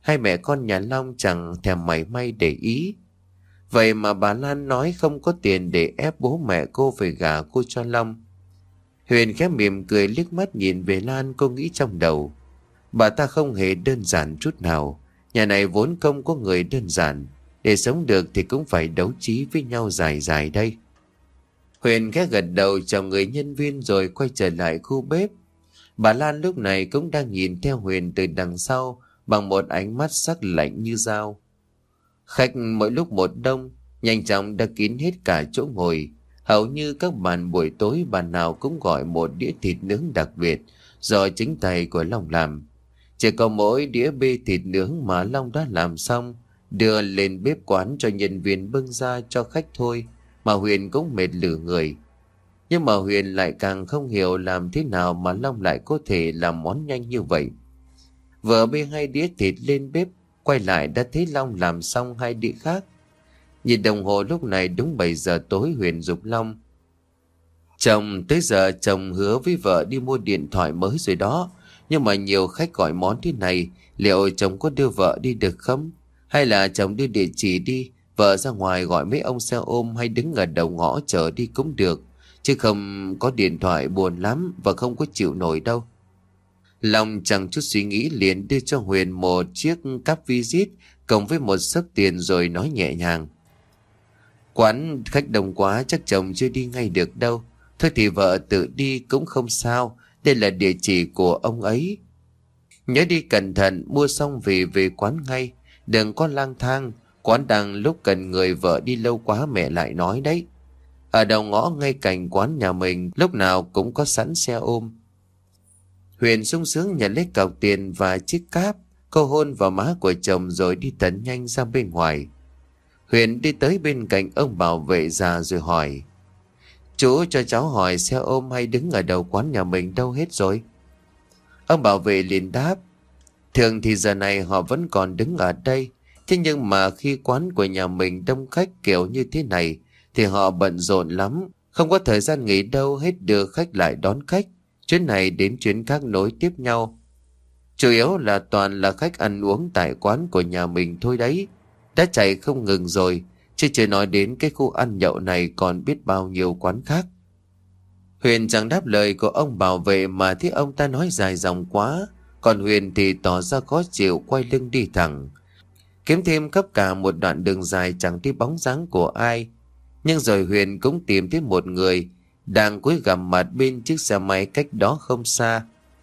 A: hai mẹ con nhà Long chẳng thèm mảy may để ý. Vậy mà bà Lan nói không có tiền để ép bố mẹ cô phải gả cô cho Long. Huyền khẽ mỉm cười liếc mắt nhìn về Lan, cô nghĩ trong đầu. Bà ta không hề đơn giản chút nào. Nhà này vốn không có người đơn giản. Để sống được thì cũng phải đấu trí với nhau dài dài đây. Huyền khẽ gật đầu chào người nhân viên rồi quay trở lại khu bếp. Bà Lan lúc này cũng đang nhìn theo Huyền từ đằng sau bằng một ánh mắt sắc lạnh như dao. Khách mỗi lúc một đông, nhanh chóng đã kín hết cả chỗ ngồi. Hầu như các bàn buổi tối bàn nào cũng gọi một đĩa thịt nướng đặc biệt do chính tay của Long làm. Chỉ có mỗi đĩa bê thịt nướng mà Long đã làm xong đưa lên bếp quán cho nhân viên bưng ra cho khách thôi, mà Huyền cũng mệt lử người. Nhưng mà Huyền lại càng không hiểu làm thế nào mà Long lại có thể làm món nhanh như vậy. Vừa bê hai đĩa thịt lên bếp, quay lại đã thấy Long làm xong hai đĩa khác. Nhìn đồng hồ lúc này đúng bảy giờ tối. Huyền giục Long: Chồng, tới giờ chồng hứa với vợ đi mua điện thoại mới rồi đó. Nhưng mà nhiều khách gọi món thế này, liệu chồng có đưa vợ đi được không? Hay là chồng đưa địa chỉ đi, vợ ra ngoài gọi mấy ông xe ôm hay đứng ở đầu ngõ chờ đi cũng được. Chứ không có điện thoại buồn lắm và không có chịu nổi đâu. Long chẳng chút suy nghĩ liền đưa cho Huyền một chiếc cáp visit cộng với một xấp tiền rồi nói nhẹ nhàng: Quán khách đông quá chắc chồng chưa đi ngay được đâu. Thôi thì vợ tự đi cũng không sao. Đây là địa chỉ của ông ấy. Nhớ đi cẩn thận, mua xong về về quán ngay. Đừng có lang thang. Quán đang lúc cần người, vợ đi lâu quá mẹ lại nói đấy. Ở đầu ngõ ngay cạnh quán nhà mình lúc nào cũng có sẵn xe ôm. Huyền sung sướng nhận lấy cọc tiền và chiếc cáp. Cô hôn vào má của chồng rồi đi thật nhanh ra bên ngoài. Huyền đi tới bên cạnh ông bảo vệ già rồi hỏi: Chú cho cháu hỏi xe ôm hay đứng ở đầu quán nhà mình đâu hết rồi? Ông bảo vệ liền đáp: Thường thì giờ này họ vẫn còn đứng ở đây. Thế nhưng mà khi quán của nhà mình đông khách kiểu như thế này thì họ bận rộn lắm, không có thời gian nghỉ đâu hết, đưa khách lại đón khách, chuyến này đến chuyến khác nối tiếp nhau. Chủ yếu là toàn là khách ăn uống tại quán của nhà mình thôi đấy. Đã chạy không ngừng rồi, chứ chưa nói đến cái khu ăn nhậu này còn biết bao nhiêu quán khác. Huyền chẳng đáp lời của ông bảo vệ mà thấy ông ta nói dài dòng quá. Còn Huyền thì tỏ ra khó chịu, quay lưng đi thẳng. Kiếm thêm khắp cả một đoạn đường dài chẳng thấy bóng dáng của ai. Nhưng rồi Huyền cũng tìm thấy một người đang cúi gằm mặt bên chiếc xe máy cách đó không xa.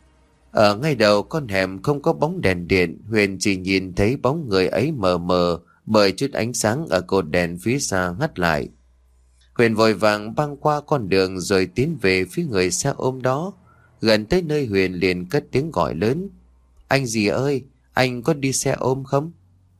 A: Ở ngay đầu con hẻm không có bóng đèn điện. Huyền chỉ nhìn thấy bóng người ấy mờ mờ bởi chút ánh sáng ở cột đèn phía xa ngắt lại. Huyền vội vàng băng qua con đường rồi tiến về phía người xe ôm đó. Gần tới nơi Huyền liền cất tiếng gọi lớn: Anh gì ơi, anh có đi xe ôm không?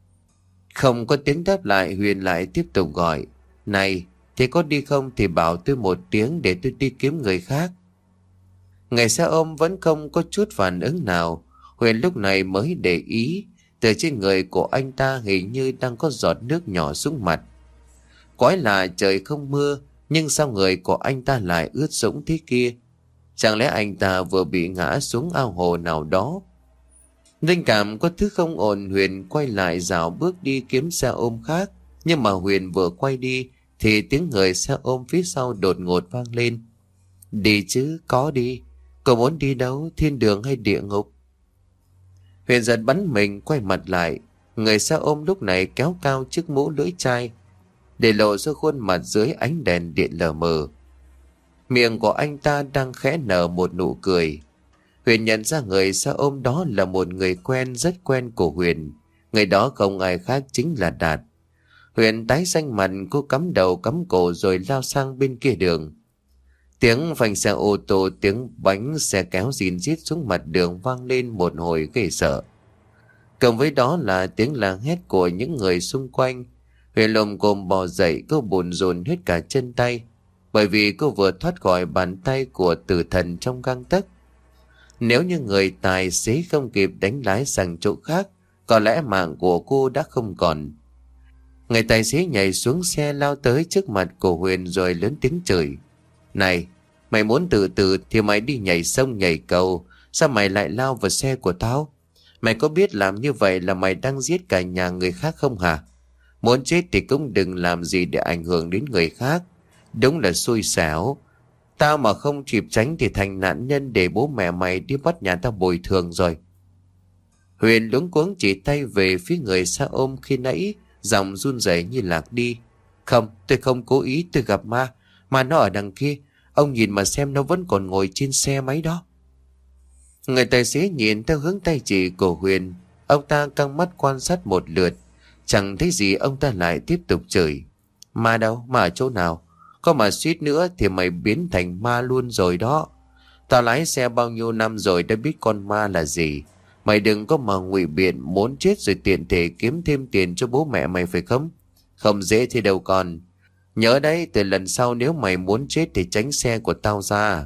A: Không có tiếng đáp lại. Huyền lại tiếp tục gọi: Này, thế có đi không thì bảo tôi một tiếng để tôi đi kiếm người khác. Người xe ôm vẫn không có chút phản ứng nào. Huyền lúc này mới để ý từ trên người của anh ta hình như đang có giọt nước nhỏ xuống mặt. Quái là trời không mưa, nhưng sao người của anh ta lại ướt sũng thế kia? Chẳng lẽ anh ta vừa bị ngã xuống ao hồ nào đó? Linh cảm có thứ không ổn. Huyền quay lại dạo bước đi kiếm xe ôm khác. Nhưng mà Huyền vừa quay đi thì tiếng người xe ôm phía sau đột ngột vang lên: Đi chứ, có đi. Cậu muốn đi đâu, thiên đường hay địa ngục? Huyền giật bắn mình quay mặt lại. Người xe ôm lúc này kéo cao chiếc mũ lưỡi chai để lộ ra khuôn mặt dưới ánh đèn điện lờ mờ. Miệng của anh ta đang khẽ nở một nụ cười. Huyền nhận ra người xe ôm đó là một người quen, rất quen của Huyền. Người đó không ai khác chính là Đạt. Huyền tái xanh mặt, cô cắm đầu cắm cổ rồi lao sang bên kia đường. Tiếng phanh xe ô tô, tiếng bánh xe kéo rìn rít xuống mặt đường vang lên một hồi ghê sợ. Cộng với đó là tiếng la hét của những người xung quanh. Huyền lồm cồm bò dậy, cô bồn rồn hết cả chân tay, bởi vì cô vừa thoát khỏi bàn tay của tử thần trong gang tấc. Nếu như người tài xế không kịp đánh lái sang chỗ khác, có lẽ mạng của cô đã không còn. Người tài xế nhảy xuống xe lao tới trước mặt của Huyền rồi lớn tiếng chửi: Này, mày muốn tự tử thì mày đi nhảy sông nhảy cầu, sao mày lại lao vào xe của tao? Mày có biết làm như vậy là mày đang giết cả nhà người khác không hả? Muốn chết thì cũng đừng làm gì để ảnh hưởng đến người khác. Đúng là xui xẻo. Tao mà không kịp tránh thì thành nạn nhân để bố mẹ mày đi bắt nhà tao bồi thường rồi. Huyền luống cuống chỉ tay về phía người xa ôm khi nãy, giọng run rẩy như lạc đi. Không, tôi không cố ý, tôi gặp ma. Mà nó ở đằng kia. Ông nhìn mà xem, nó vẫn còn ngồi trên xe máy đó. Người tài xế nhìn theo hướng tay chỉ của Huyền. Ông ta căng mắt quan sát một lượt. Chẳng thấy gì, ông ta lại tiếp tục chửi. Ma đâu? Ma ở chỗ nào? Có mà suýt nữa thì mày biến thành ma luôn rồi đó. Tao lái xe bao nhiêu năm rồi đã biết con ma là gì. Mày đừng có mà ngụy biện muốn chết rồi tiện thể kiếm thêm tiền cho bố mẹ mày phải không? Không dễ thì đâu còn. Nhớ đấy, từ lần sau nếu mày muốn chết thì tránh xe của tao ra.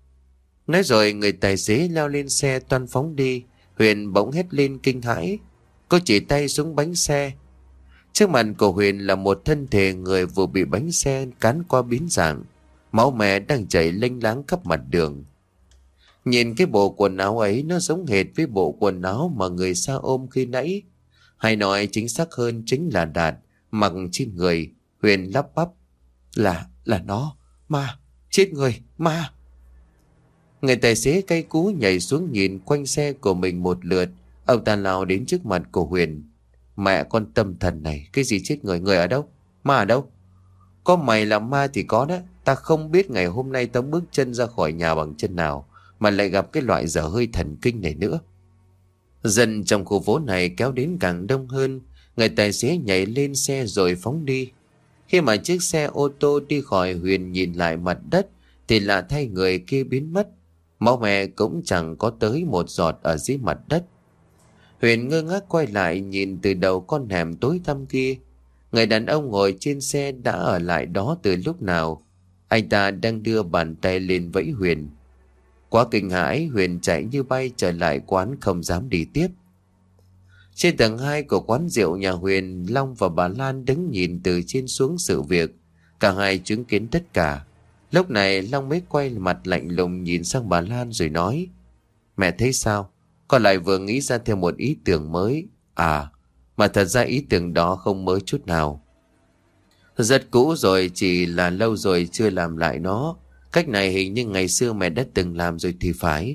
A: Nói rồi người tài xế leo lên xe toan phóng đi. Huyền bỗng hét lên kinh hãi. Cô chỉ tay xuống bánh xe. Trước mặt của Huyền là một thân thể người vừa bị bánh xe cán qua biến dạng. Máu mẹ đang chảy lênh láng khắp mặt đường. Nhìn cái bộ quần áo ấy, nó giống hệt với bộ quần áo mà người xa ôm khi nãy. Hay nói chính xác hơn chính là Đạt mặc trên người. Huyền lắp bắp. Là, là nó. Ma, chết người, ma. Người tài xế cay cú nhảy xuống nhìn quanh xe của mình một lượt. Ông ta lao đến trước mặt của Huyền. Mẹ con tâm thần này, cái gì chết người, người ở đâu? Ma ở đâu? Có mày là ma thì có đó. Ta không biết ngày hôm nay tao bước chân ra khỏi nhà bằng chân nào mà lại gặp cái loại dở hơi thần kinh này nữa. Dân trong khu phố này kéo đến càng đông hơn. Người tài xế nhảy lên xe rồi phóng đi. Khi mà chiếc xe ô tô đi khỏi, Huyền nhìn lại mặt đất thì là thay người kia biến mất. Máu mẹ cũng chẳng có tới một giọt ở dưới mặt đất. Huyền ngơ ngác quay lại nhìn từ đầu con hẻm tối tăm kia. Người đàn ông ngồi trên xe đã ở lại đó từ lúc nào. Anh ta đang đưa bàn tay lên vẫy Huyền. Quá kinh hãi, Huyền chạy như bay trở lại quán không dám đi tiếp. Trên tầng hai của quán rượu nhà Huyền, Long và bà Lan đứng nhìn từ trên xuống sự việc. Cả hai chứng kiến tất cả. Lúc này Long mới quay mặt lạnh lùng nhìn sang bà Lan rồi nói. Mẹ thấy sao? Con lại vừa nghĩ ra thêm một ý tưởng mới. À, mà thật ra ý tưởng đó không mới chút nào. Rất cũ rồi, chỉ là lâu rồi chưa làm lại nó. Cách này hình như ngày xưa mẹ đã từng làm rồi thì phải.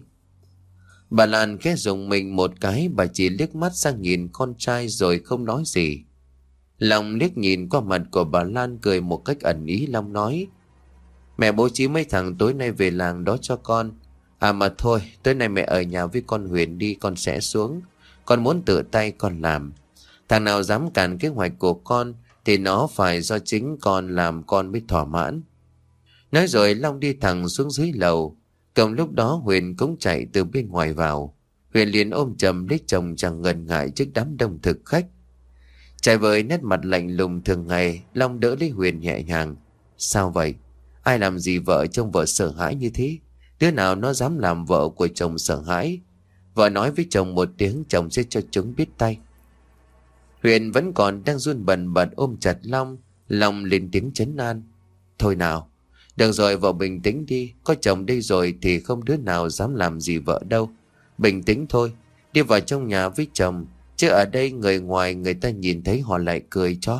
A: Bà Lan khẽ dùng mình một cái, bà chỉ liếc mắt sang nhìn con trai rồi không nói gì. Long liếc nhìn qua mặt của bà Lan cười một cách ẩn ý. Long nói. Mẹ bố trí mấy thằng tối nay về làng đó cho con. À mà thôi, tối nay mẹ ở nhà với con Huyền đi, con sẽ xuống. Con muốn tự tay con làm. Thằng nào dám cản kế hoạch của con thì nó phải do chính con làm con mới thỏa mãn. Nói rồi Long đi thẳng xuống dưới lầu. Cùng lúc đó Huyền cũng chạy từ bên ngoài vào. Huyền liền ôm chầm lấy chồng chẳng ngần ngại trước đám đông thực khách. Chạy với nét mặt lạnh lùng thường ngày, Long đỡ lấy Huyền nhẹ nhàng. Sao vậy? Ai làm gì vợ trông vợ sợ hãi như thế? Đứa nào nó dám làm vợ của chồng sợ hãi? Vợ nói với chồng một tiếng, chồng sẽ cho chúng biết tay. Huyền vẫn còn đang run bần bật ôm chặt Long. Long lên tiếng trấn an. Thôi nào, được rồi, vợ bình tĩnh đi. Có chồng đây rồi thì không đứa nào dám làm gì vợ đâu. Bình tĩnh thôi. Đi vào trong nhà với chồng. Chứ ở đây người ngoài người ta nhìn thấy họ lại cười cho.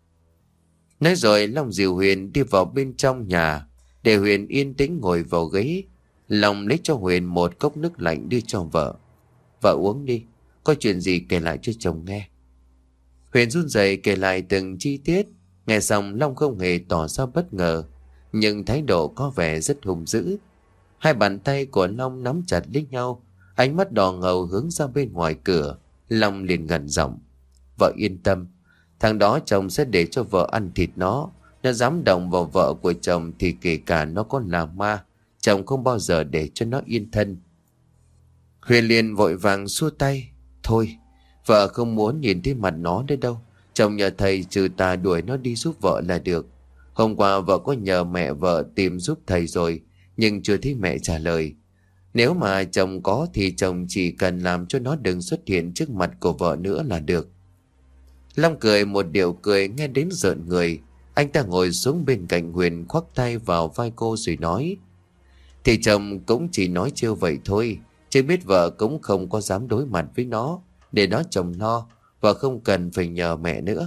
A: Nói rồi Long dìu Huyền đi vào bên trong nhà. Để Huyền yên tĩnh ngồi vào ghế. Long lấy cho Huyền một cốc nước lạnh đưa cho vợ. Vợ uống đi. Có chuyện gì kể lại cho chồng nghe. Huyền run rẩy kể lại từng chi tiết. Nghe xong Long không hề tỏ ra bất ngờ, nhưng thái độ có vẻ rất hung dữ. Hai bàn tay của Long nắm chặt lấy nhau, ánh mắt đỏ ngầu hướng ra bên ngoài cửa. Long liền gằn giọng. Vợ yên tâm, thằng đó chồng sẽ để cho vợ ăn thịt nó. Nó dám động vào vợ của chồng thì kể cả nó có là ma, chồng không bao giờ để cho nó yên thân. Huyền liền vội vàng xua tay. Thôi, vợ không muốn nhìn thấy mặt nó nữa đâu. Chồng nhờ thầy trừ tà đuổi nó đi giúp vợ là được. Hôm qua vợ có nhờ mẹ vợ tìm giúp thầy rồi, nhưng chưa thấy mẹ trả lời. Nếu mà chồng có thì chồng chỉ cần làm cho nó đừng xuất hiện trước mặt của vợ nữa là được. Long cười một điệu cười nghe đến rợn người. Anh ta ngồi xuống bên cạnh Huyền, khoác tay vào vai cô rồi nói. Thì chồng cũng chỉ nói trêu vậy thôi. Chứ biết vợ cũng không có dám đối mặt với nó, để nó chồng lo và không cần phải nhờ mẹ nữa.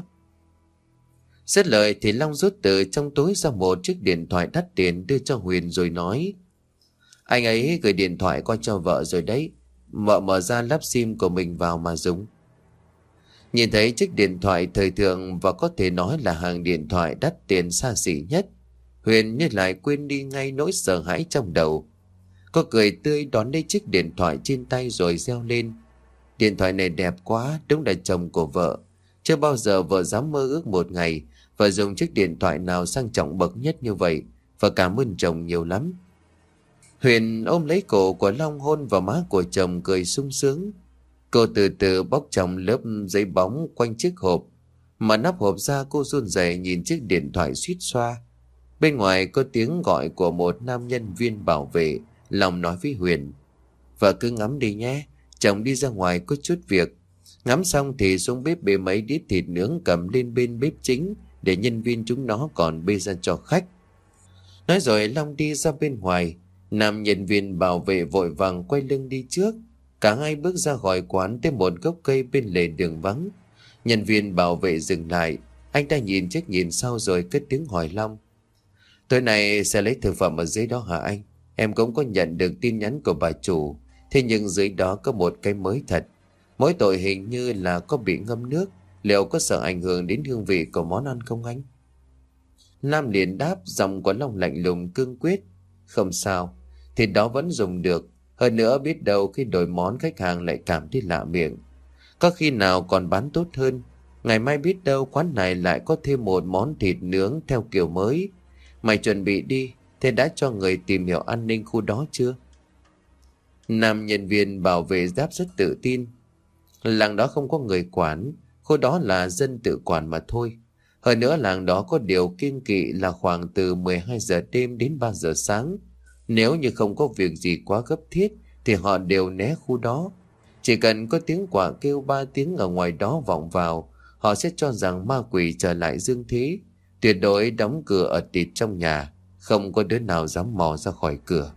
A: Dứt lời thì Long rút từ trong túi ra một chiếc điện thoại đắt tiền đưa cho Huyền rồi nói: Anh ấy gửi điện thoại qua cho vợ rồi đấy, vợ mở ra lắp sim của mình vào mà dùng. Nhìn thấy chiếc điện thoại thời thượng và có thể nói là hàng điện thoại đắt tiền xa xỉ nhất, Huyền như lại quên đi ngay nỗi sợ hãi trong đầu. Cô cười tươi đón lấy chiếc điện thoại trên tay rồi reo lên: Điện thoại này đẹp quá, đúng là chồng của vợ. Chưa bao giờ vợ dám mơ ước một ngày vợ dùng chiếc điện thoại nào sang trọng bậc nhất như vậy. Và cảm ơn chồng nhiều lắm. Huyền ôm lấy cổ của Long hôn vào má của chồng cười sung sướng. Cô từ từ bóc trong lớp giấy bóng quanh chiếc hộp. Mà nắp hộp ra cô run rẩy nhìn chiếc điện thoại suýt xoa. Bên ngoài có tiếng gọi của một nam nhân viên bảo vệ. Long nói với Huyền: Vợ cứ ngắm đi nhé, chồng đi ra ngoài có chút việc. Ngắm xong thì xuống bếp bê mấy đĩa thịt nướng cầm lên bên bếp chính, để nhân viên chúng nó còn bê ra cho khách. Nói rồi Long đi ra bên ngoài. Nam nhân viên bảo vệ vội vàng quay lưng đi trước. Cả hai bước ra khỏi quán tới một gốc cây bên lề đường vắng. Nhân viên bảo vệ dừng lại. Anh ta nhìn trước nhìn sau rồi cất tiếng hỏi Long: Tối nay sẽ lấy thực phẩm ở dưới đó hả anh? Em cũng có nhận được tin nhắn của bà chủ. Thế nhưng dưới đó có một cái mới thật. Mỗi tội hình như là có bị ngâm nước. Liệu có sợ ảnh hưởng đến hương vị của món ăn không anh? Nam liền đáp, giọng của Long lạnh lùng cương quyết: Không sao, thịt đó vẫn dùng được. Hơn nữa biết đâu khi đổi món khách hàng lại cảm thấy lạ miệng. Có khi nào còn bán tốt hơn. Ngày mai biết đâu quán này lại có thêm một món thịt nướng theo kiểu mới. Mày chuẩn bị đi. Thế đã cho người tìm hiểu an ninh khu đó chưa? Nam nhân viên bảo vệ đáp rất tự tin: Làng đó không có người quản. Khu đó là dân tự quản mà thôi. Hơn nữa làng đó có điều kiêng kỵ là khoảng từ mười hai giờ đêm đến ba giờ sáng. Nếu như không có việc gì quá gấp thiết thì họ đều né khu đó. Chỉ cần có tiếng quạ kêu ba tiếng ở ngoài đó vọng vào, họ sẽ cho rằng ma quỷ trở lại dương thế. Tuyệt đối đóng cửa ở tịt trong nhà, không có đứa nào dám mò ra khỏi cửa.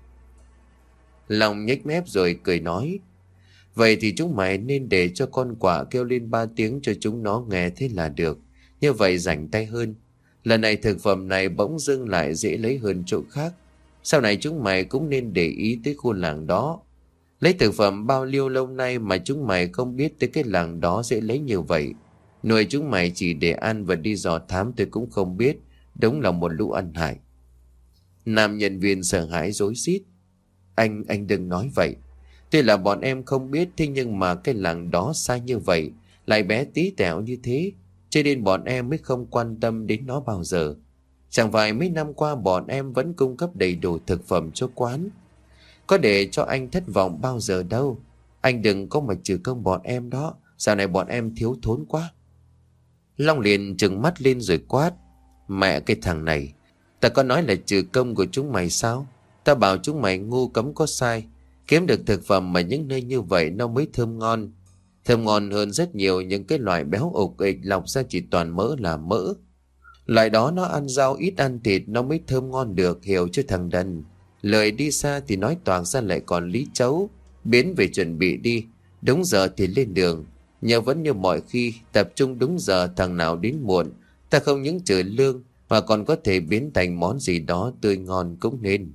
A: Long nhếch mép rồi cười nói: Vậy thì chúng mày nên để cho con quạ kêu lên ba tiếng cho chúng nó nghe thế là được. Như vậy rảnh tay hơn. Lần này thực phẩm này bỗng dưng lại dễ lấy hơn chỗ khác. Sau này chúng mày cũng nên để ý tới khu làng đó. Lấy thực phẩm bao nhiêu lâu nay mà chúng mày không biết tới cái làng đó dễ lấy như vậy. Nuôi chúng mày chỉ để ăn và đi dò thám tôi cũng không biết. Đúng là một lũ ăn hại. Nam nhân viên sợ hãi rối rít: Anh, anh đừng nói vậy. Tuy là bọn em không biết, thế nhưng mà cái làng đó xa như vậy, lại bé tí tẹo như thế, cho nên bọn em mới không quan tâm đến nó bao giờ. Chẳng phải mấy năm qua bọn em vẫn cung cấp đầy đủ thực phẩm cho quán. Có để cho anh thất vọng bao giờ đâu. Anh đừng có mà trừ công bọn em đó. Dạo này bọn em thiếu thốn quá. Long liền trừng mắt lên rồi quát: Mẹ cái thằng này, ta có nói là trừ công của chúng mày sao? Ta bảo chúng mày ngu cấm có sai. Kiếm được thực phẩm mà những nơi như vậy nó mới thơm ngon. Thơm ngon hơn rất nhiều những cái loại béo ục ịch lọc ra chỉ toàn mỡ là mỡ. Loại đó nó ăn rau ít ăn thịt nó mới thơm ngon được, hiểu chưa thằng đần? Lời đi xa thì nói toạc ra lại còn lý chấu. Biến về chuẩn bị đi. Đúng giờ thì lên đường. Nhờ vẫn như mọi khi, tập trung đúng giờ, thằng nào đến muộn ta không những trừ lương mà còn có thể biến thành món gì đó tươi ngon cũng nên.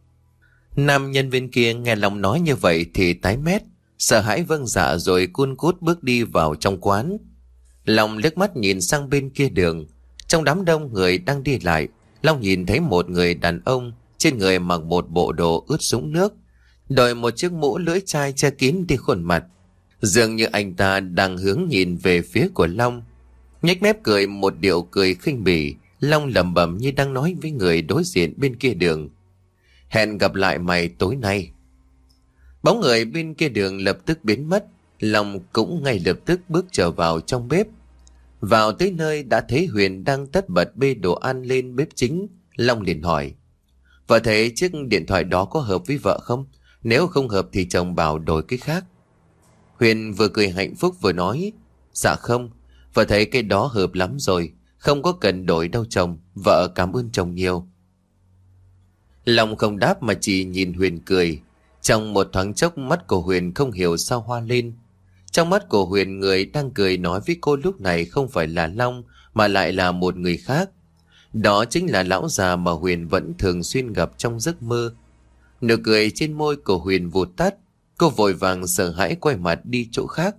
A: Nam nhân viên kia nghe Long nói như vậy thì tái mét, sợ hãi vâng dạ rồi cun cút bước đi vào trong quán. Long liếc mắt nhìn sang bên kia đường. Trong đám đông người đang đi lại, Long nhìn thấy một người đàn ông trên người mặc một bộ đồ ướt sũng nước, đội một chiếc mũ lưỡi chai che kín đi khuôn mặt. Dường như anh ta đang hướng nhìn về phía của Long. Nhếch mép cười một điệu cười khinh bỉ, Long lẩm bẩm như đang nói với người đối diện bên kia đường: Hẹn gặp lại mày tối nay. Bóng người bên kia đường lập tức biến mất. Long cũng ngay lập tức bước trở vào trong bếp. Vào tới nơi đã thấy Huyền đang tất bật bê đồ ăn lên bếp chính. Long liền hỏi: Vợ thấy chiếc điện thoại đó có hợp với vợ không? Nếu không hợp thì chồng bảo đổi cái khác. Huyền vừa cười hạnh phúc vừa nói: Dạ không, vợ thấy cái đó hợp lắm rồi, không có cần đổi đâu chồng, vợ cảm ơn chồng nhiều. Long không đáp mà chỉ nhìn Huyền cười. Trong một thoáng chốc mắt của Huyền không hiểu sao hoa lên. Trong mắt của Huyền, người đang cười nói với cô lúc này không phải là Long mà lại là một người khác. Đó chính là lão già mà Huyền vẫn thường xuyên gặp trong giấc mơ. Nụ cười trên môi của Huyền vụt tắt. Cô vội vàng sợ hãi quay mặt đi chỗ khác.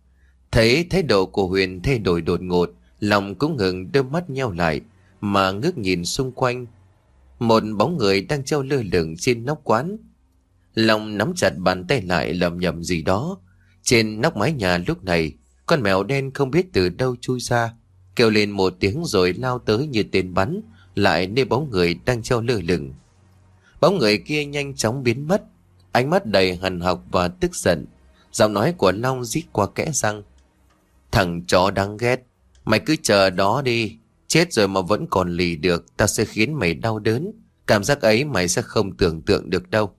A: Thấy thái độ của Huyền thay đổi đột ngột, lòng cũng ngừng, đôi mắt nheo lại mà ngước nhìn xung quanh. Một bóng người đang treo lơ lửng trên nóc quán. Long nắm chặt bàn tay lại lẩm nhẩm gì đó. Trên nóc mái nhà lúc này, con mèo đen không biết từ đâu chui ra, kêu lên một tiếng rồi lao tới như tên bắn lại nơi bóng người đang treo lơ lửng. Bóng người kia nhanh chóng biến mất, ánh mắt đầy hằn học và tức giận. Giọng nói của Long rít qua kẽ răng: "Thằng chó đáng ghét, mày cứ chờ đó đi. Chết rồi mà vẫn còn lì được, tao sẽ khiến mày đau đớn. Cảm giác ấy mày sẽ không tưởng tượng được đâu."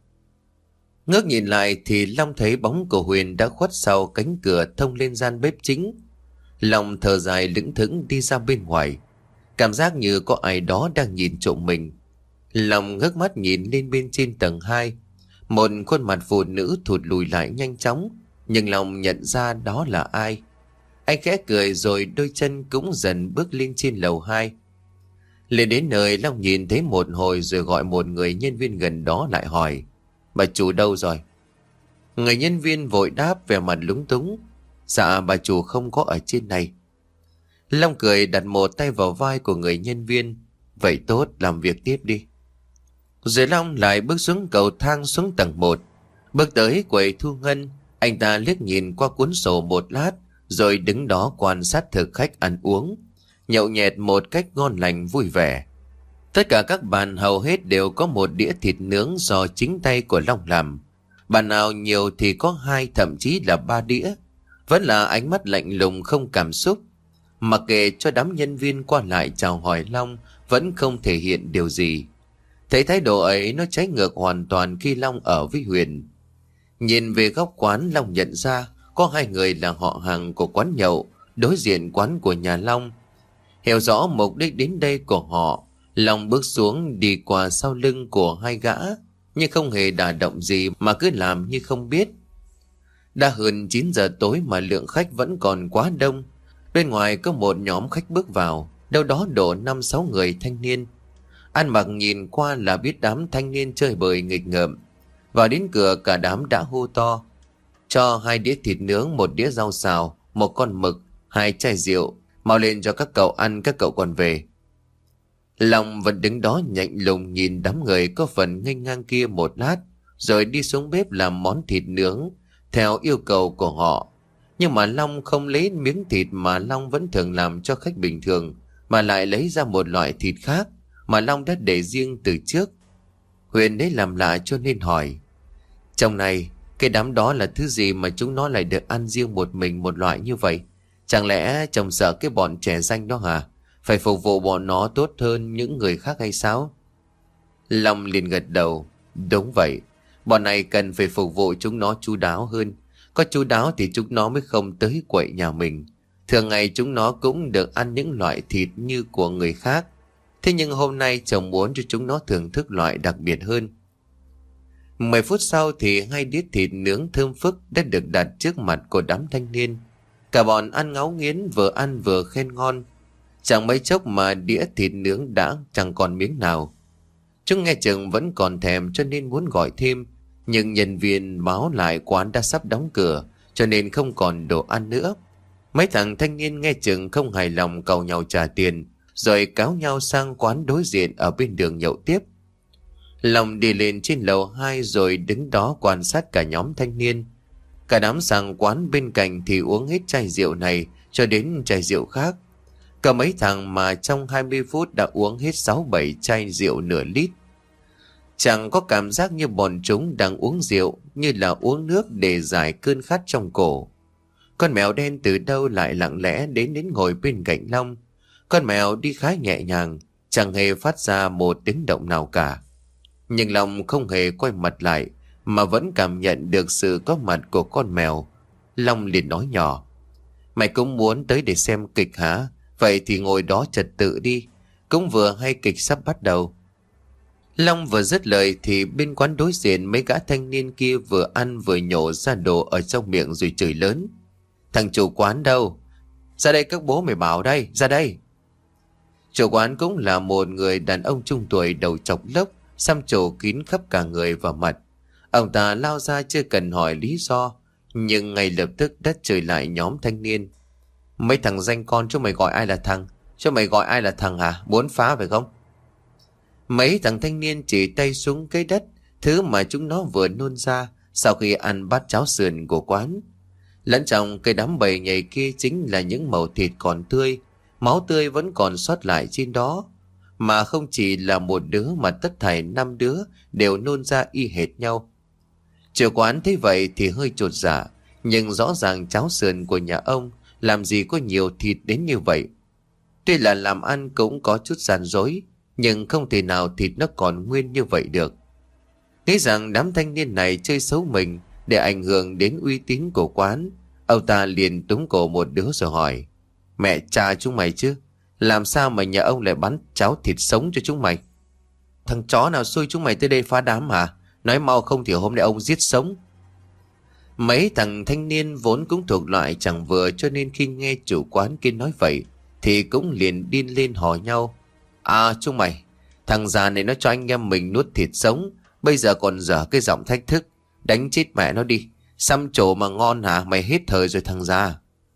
A: Ngước nhìn lại thì Long thấy bóng của Huyền đã khuất sau cánh cửa thông lên gian bếp chính. Long thở dài lững thững đi ra bên ngoài, cảm giác như có ai đó đang nhìn trộm mình. Long ngước mắt nhìn lên bên trên tầng hai. Một khuôn mặt phụ nữ thụt lùi lại nhanh chóng, nhưng Long nhận ra đó là ai. Anh khẽ cười rồi đôi chân cũng dần bước lên trên lầu hai. Lên đến nơi, Long nhìn thấy một hồi rồi gọi một người nhân viên gần đó lại hỏi: "Bà chủ đâu rồi?" Người nhân viên vội đáp vẻ mặt lúng túng: "Dạ bà chủ không có ở trên này." Long cười đặt một tay vào vai của người nhân viên: "Vậy tốt, làm việc tiếp đi." Rồi Long lại bước xuống cầu thang xuống tầng một. Bước tới quầy thu ngân, anh ta liếc nhìn qua cuốn sổ một lát rồi đứng đó quan sát thực khách ăn uống, nhậu nhẹt một cách ngon lành vui vẻ. Tất cả các bàn hầu hết đều có một đĩa thịt nướng do chính tay của Long làm. Bàn nào nhiều thì có hai, thậm chí là ba đĩa. Vẫn là ánh mắt lạnh lùng không cảm xúc. Mặc kệ cho đám nhân viên qua lại chào hỏi Long, vẫn không thể hiện điều gì. Thấy thái độ ấy nó trái ngược hoàn toàn khi Long ở với Huyền. Nhìn về góc quán, Long nhận ra có hai người là họ hàng của quán nhậu đối diện quán của nhà Long. Hiểu rõ mục đích đến đây của họ, Long bước xuống đi qua sau lưng của hai gã, nhưng không hề đả động gì mà cứ làm như không biết. Đã hơn chín giờ tối mà lượng khách vẫn còn quá đông. Bên ngoài có một nhóm khách bước vào, đâu đó độ năm sáu người thanh niên. Ăn mặc nhìn qua là biết đám thanh niên chơi bời nghịch ngợm. Vào đến cửa cả đám đã hô to: "Cho hai đĩa thịt nướng, một đĩa rau xào, một con mực, hai chai rượu. Mau lên cho các cậu ăn, các cậu còn về." Long vẫn đứng đó nhạnh lùng nhìn đám người có phần nghênh ngang kia một lát, rồi đi xuống bếp làm món thịt nướng theo yêu cầu của họ. Nhưng mà Long không lấy miếng thịt mà Long vẫn thường làm cho khách bình thường, mà lại lấy ra một loại thịt khác mà Long đã để riêng từ trước. Huyền đấy làm lạ cho nên hỏi: "Trong này, cái đám đó là thứ gì mà chúng nó lại được ăn riêng một mình một loại như vậy? Chẳng lẽ chồng sợ cái bọn trẻ danh đó hả? Phải phục vụ bọn nó tốt hơn những người khác hay sao?" Long liền gật đầu: "Đúng vậy, bọn này cần phải phục vụ chúng nó chu đáo hơn. Có chu đáo thì chúng nó mới không tới quậy nhà mình. Thường ngày chúng nó cũng được ăn những loại thịt như của người khác. Thế nhưng hôm nay chồng muốn cho chúng nó thưởng thức loại đặc biệt hơn." Mười phút sau thì hai đĩa thịt nướng thơm phức đã được đặt trước mặt của đám thanh niên. Cả bọn ăn ngấu nghiến, vừa ăn vừa khen ngon. Chẳng mấy chốc mà đĩa thịt nướng đã chẳng còn miếng nào. Chúng nghe chừng vẫn còn thèm cho nên muốn gọi thêm, nhưng nhân viên báo lại quán đã sắp đóng cửa, cho nên không còn đồ ăn nữa. Mấy thằng thanh niên nghe chừng không hài lòng cầu nhau trả tiền, rồi cáo nhau sang quán đối diện ở bên đường nhậu tiếp. Long đi lên trên lầu hai rồi đứng đó quan sát cả nhóm thanh niên. Cả đám sang quán bên cạnh thì uống hết chai rượu này cho đến chai rượu khác. Cả mấy thằng mà trong hai mươi phút đã uống hết sáu bảy chai rượu nửa lít. Chẳng có cảm giác như bọn chúng đang uống rượu, như là uống nước để giải cơn khát trong cổ. Con mèo đen từ đâu lại lặng lẽ đến đến ngồi bên cạnh Long. Con mèo đi khá nhẹ nhàng, chẳng hề phát ra một tiếng động nào cả. Nhưng Long không hề quay mặt lại, mà vẫn cảm nhận được sự có mặt của con mèo. Long liền nói nhỏ: "Mày cũng muốn tới để xem kịch hả? Vậy thì ngồi đó trật tự đi, cũng vừa hay kịch sắp bắt đầu." Long vừa dứt lời thì bên quán đối diện mấy gã thanh niên kia vừa ăn vừa nhổ ra đồ ở trong miệng rồi chửi lớn. Thằng chủ quán đâu? Ra đây các bố mày bảo đây, ra đây. Chủ quán cũng là một người đàn ông trung tuổi đầu chọc lốc, xăm trổ kín khắp cả người và mặt. Ông ta lao ra chưa cần hỏi lý do, nhưng ngay lập tức đã chửi lại nhóm thanh niên. Mấy thằng danh con cho mày gọi ai là thằng? Cho mày gọi ai là thằng hả? Muốn phá phải không? Mấy thằng thanh niên chỉ tay xuống cái đất, thứ mà chúng nó vừa nôn ra sau khi ăn bát cháo sườn của quán. Lẫn trong cái đám bầy nhầy kia chính là những mẩu thịt còn tươi, máu tươi vẫn còn sót lại trên đó. Mà không chỉ là một đứa mà tất thảy năm đứa đều nôn ra y hệt nhau. Chủ quán thấy vậy thì hơi chột dạ, nhưng rõ ràng cháo sườn của nhà ông làm gì có nhiều thịt đến như vậy. Tuy là làm ăn cũng có chút gian dối, nhưng không thể nào thịt nó còn nguyên như vậy được. Nghĩ rằng đám thanh niên này chơi xấu mình để ảnh hưởng đến uy tín của quán, ông ta liền túm cổ một đứa rồi hỏi: Mẹ cha chúng mày chứ, làm sao mà nhà ông lại bán cháo thịt sống cho chúng mày? Thằng chó nào xui chúng mày tới đây phá đám hả? Nói mau không thì hôm nay ông giết sống. Mấy thằng thanh niên vốn cũng thuộc loại chẳng vừa, cho nên khi nghe chủ quán kia nói vậy thì cũng liền điên lên hỏi nhau: À chúng mày, thằng già này nó cho anh em mình nuốt thịt sống, bây giờ còn dở cái giọng thách thức. Đánh chết mẹ nó đi, xăm trổ mà ngon hả? Mày hết thời rồi thằng già.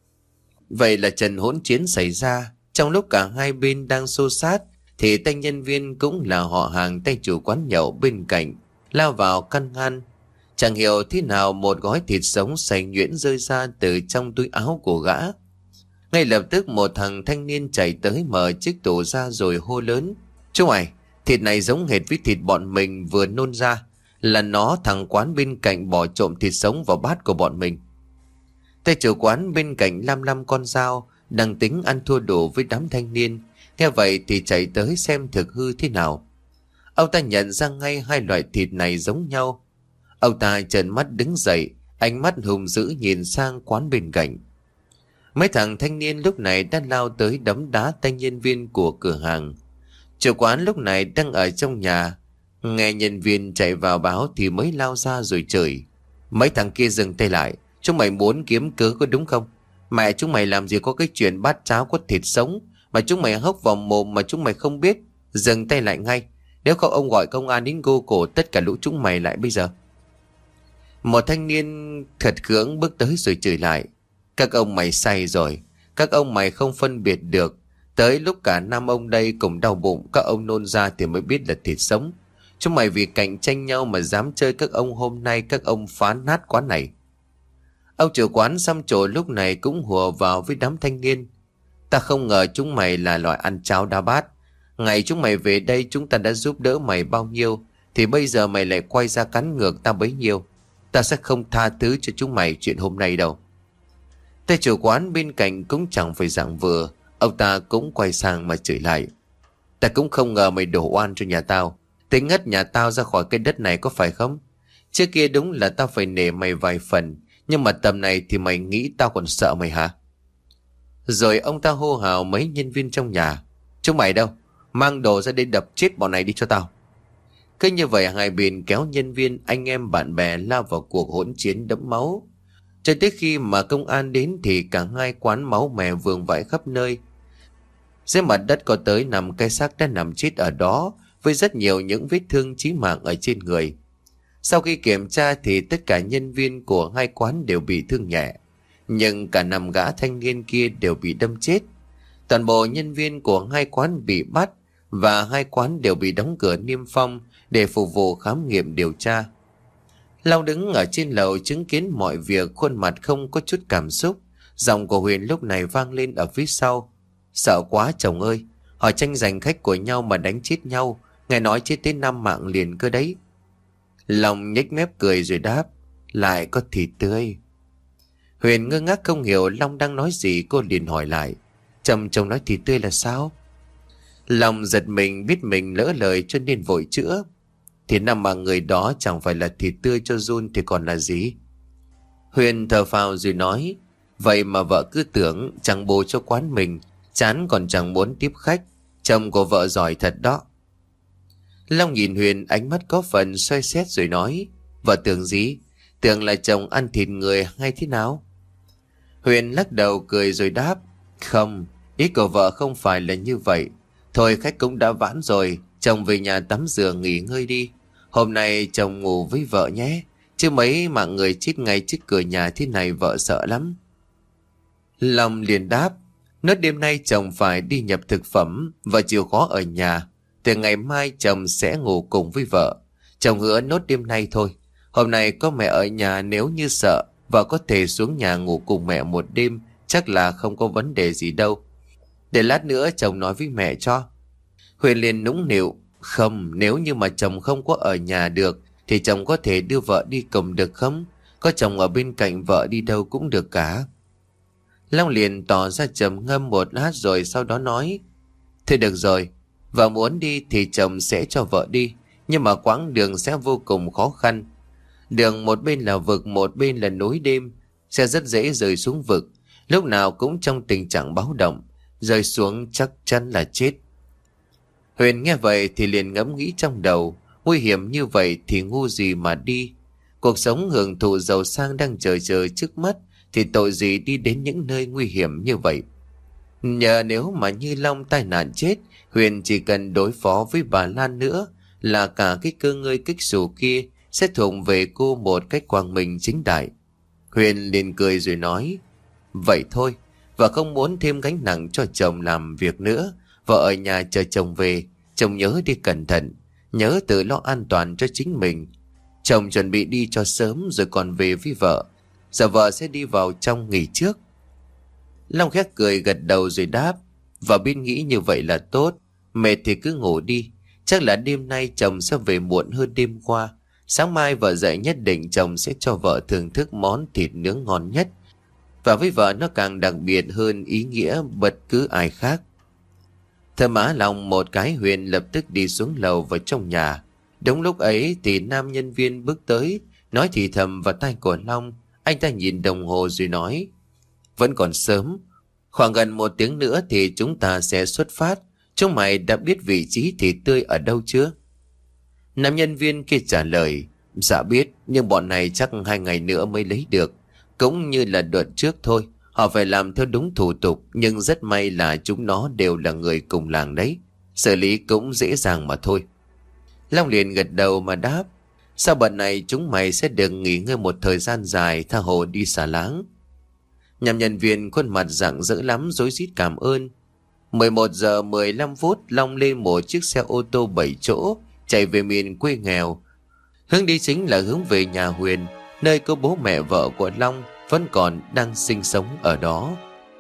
A: Vậy là trận hỗn chiến xảy ra. Trong lúc cả hai bên đang xô sát thì tay nhân viên cũng là họ hàng tay chủ quán nhậu bên cạnh lao vào căn ngăn. Chẳng hiểu thế nào một gói thịt sống sành nhuyễn rơi ra từ trong túi áo của gã. Ngay lập tức một thằng thanh niên chạy tới mở chiếc tủ ra rồi hô lớn: Chú mày, thịt này giống hệt với thịt bọn mình vừa nôn ra. Là nó thằng quán bên cạnh bỏ trộm thịt sống vào bát của bọn mình. Tay chủ quán bên cạnh lam lam con dao đang tính ăn thua đủ với đám thanh niên, nghe vậy thì chạy tới xem thực hư thế nào. Ông ta nhận ra ngay hai loại thịt này giống nhau. Ông ta trợn mắt đứng dậy, ánh mắt hùng dữ nhìn sang quán bên cạnh. Mấy thằng thanh niên lúc này đã lao tới đấm đá tay nhân viên của cửa hàng. Chủ quán lúc này đang ở trong nhà, nghe nhân viên chạy vào báo thì mới lao ra rồi chửi: Mấy thằng kia dừng tay lại, chúng mày muốn kiếm cớ có đúng không? Mẹ chúng mày làm gì có cái chuyện bát cháo có thịt sống mà chúng mày hốc vào mồm mà chúng mày không biết. Dừng tay lại ngay, nếu không ông gọi công an đến gô cổ tất cả lũ chúng mày lại bây giờ. Một thanh niên khật khưỡng bước tới rồi chửi lại: Các ông mày say rồi, các ông mày không phân biệt được. Tới lúc cả năm ông đây cùng đau bụng, các ông nôn ra thì mới biết là thịt sống. Chúng mày vì cạnh tranh nhau mà dám chơi các ông, hôm nay các ông phá nát quán này. Ông chủ quán xăm trổ lúc này cũng hùa vào với đám thanh niên: Ta không ngờ chúng mày là loại ăn cháo đa bát. Ngày chúng mày về đây chúng ta đã giúp đỡ mày bao nhiêu, thì bây giờ mày lại quay ra cắn ngược ta bấy nhiêu. Ta sẽ không tha thứ cho chúng mày chuyện hôm nay đâu. Tay chủ quán bên cạnh cũng chẳng phải dạng vừa, ông ta cũng quay sang mà chửi lại: Ta cũng không ngờ mày đổ oan cho nhà tao, tính ngất nhà tao ra khỏi cái đất này có phải không? Trước kia đúng là tao phải nể mày vài phần, nhưng mà tầm này thì mày nghĩ tao còn sợ mày hả? Rồi ông ta hô hào mấy nhân viên trong nhà: Chúng mày đâu? Mang đồ ra đây đập chết bọn này đi cho tao. Cứ như vậy hai bên kéo nhân viên, anh em bạn bè lao vào cuộc hỗn chiến đẫm máu. Cho tới khi mà công an đến thì cả hai quán máu mè vương vãi khắp nơi. Dưới mặt đất có tới nằm cái xác đã nằm chết ở đó, với rất nhiều những vết thương chí mạng ở trên người. Sau khi kiểm tra thì tất cả nhân viên của hai quán đều bị thương nhẹ, nhưng cả năm gã thanh niên kia đều bị đâm chết. Toàn bộ nhân viên của hai quán bị bắt và hai quán đều bị đóng cửa niêm phong để phục vụ khám nghiệm điều tra. Long đứng ở trên lầu chứng kiến mọi việc, khuôn mặt không có chút cảm xúc. Giọng của Huyền lúc này vang lên ở phía sau: Sợ quá chồng ơi, họ tranh giành khách của nhau mà đánh chết nhau, nghe nói chết tới năm mạng liền cơ đấy. Long nhếch mép cười rồi đáp: Lại có thịt tươi. Huyền ngơ ngác không hiểu Long đang nói gì, cô liền hỏi lại: Chồng chồng nói thịt tươi là sao? Long giật mình, biết mình lỡ lời cho nên vội chữa: Thì năm mà người đó chẳng phải là thịt tươi cho Jun thì còn là gì? Huyền thở phào rồi nói: Vậy mà vợ cứ tưởng chẳng bù cho quán mình, chán còn chẳng muốn tiếp khách. Chồng của vợ giỏi thật đó. Long nhìn Huyền ánh mắt có phần soi xét rồi nói: Vợ tưởng gì? Tưởng là chồng ăn thịt người hay thế nào? Huyền lắc đầu cười rồi đáp: Không, ý của vợ không phải là như vậy. Thôi khách cũng đã vãn rồi, chồng về nhà tắm rửa nghỉ ngơi đi. Hôm nay chồng ngủ với vợ nhé, chứ mấy mạng người chết ngay trước cửa nhà thế này vợ sợ lắm. Long liền đáp: Nốt đêm nay chồng phải đi nhập thực phẩm, vợ chịu khó ở nhà. Từ ngày mai chồng sẽ ngủ cùng với vợ. Chồng hứa nốt đêm nay thôi. Hôm nay có mẹ ở nhà, nếu như sợ, vợ có thể xuống nhà ngủ cùng mẹ một đêm, chắc là không có vấn đề gì đâu. Để lát nữa chồng nói với mẹ cho. Huyền liền nũng nịu: Không, nếu như mà chồng không có ở nhà được thì chồng có thể đưa vợ đi cùng được không? Có chồng ở bên cạnh vợ đi đâu cũng được cả. Long liền tỏ ra trầm ngâm một lát rồi sau đó nói: Thôi được rồi, vợ muốn đi thì chồng sẽ cho vợ đi, nhưng mà quãng đường sẽ vô cùng khó khăn. Đường một bên là vực, một bên là núi đêm, sẽ rất dễ rơi xuống vực, lúc nào cũng trong tình trạng báo động, rơi xuống chắc chắn là chết. Huyền nghe vậy thì liền ngẫm nghĩ trong đầu: nguy hiểm như vậy thì ngu gì mà đi. Cuộc sống hưởng thụ giàu sang đang chờ chờ trước mắt, thì tội gì đi đến những nơi nguy hiểm như vậy. Nhờ nếu mà Như Long tai nạn chết, Huyền chỉ cần đối phó với bà Lan nữa là cả cái cơ ngơi kích xù kia sẽ thuộc về cô một cách quang minh chính đại. Huyền liền cười rồi nói: Vậy thôi, vợ không muốn thêm gánh nặng cho chồng làm việc nữa. Vợ ở nhà chờ chồng về, chồng nhớ đi cẩn thận, nhớ tự lo an toàn cho chính mình. Chồng chuẩn bị đi cho sớm rồi còn về với vợ. Giờ vợ sẽ đi vào trong nghỉ trước. Long khét cười gật đầu rồi đáp: Vợ biết nghĩ như vậy là tốt. Mệt thì cứ ngủ đi. Chắc là đêm nay chồng sẽ về muộn hơn đêm qua. Sáng mai vợ dậy nhất định chồng sẽ cho vợ thưởng thức món thịt nướng ngon nhất. Và với vợ nó càng đặc biệt hơn ý nghĩa bất cứ ai khác. Thơ mã lòng một cái, Huyền lập tức đi xuống lầu vào trong nhà. Đúng lúc ấy thì nam nhân viên bước tới, nói thì thầm vào tai của Long. Anh ta nhìn đồng hồ rồi nói: Vẫn còn sớm, khoảng gần một tiếng nữa thì chúng ta sẽ xuất phát. Chúng mày đã biết vị trí thịt tươi ở đâu chưa? Nam nhân viên kia trả lời: Dạ biết, nhưng bọn này chắc hai ngày nữa mới lấy được. Cũng như là đợt trước thôi, họ phải làm theo đúng thủ tục. Nhưng rất may là chúng nó đều là người cùng làng đấy, xử lý cũng dễ dàng mà thôi. Long liền gật đầu mà đáp: Sau bận này chúng mày sẽ được nghỉ ngơi một thời gian dài, tha hồ đi xả láng. Nhằm nhân viên khuôn mặt rạng rỡ lắm, rối rít cảm ơn. mười một giờ mười lăm phút, Long lên một chiếc xe ô tô bảy chỗ chạy về miền quê nghèo. Hướng đi chính là hướng về nhà Huyền, nơi có bố mẹ vợ của Long vẫn còn đang sinh sống ở đó.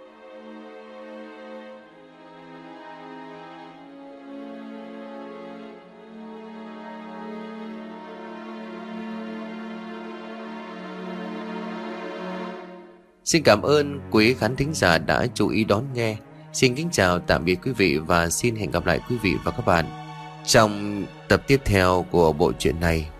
A: Xin cảm ơn quý khán thính giả đã chú ý đón nghe. Xin kính chào tạm biệt quý vị và xin hẹn gặp lại quý vị và các bạn trong tập tiếp theo của bộ truyện này.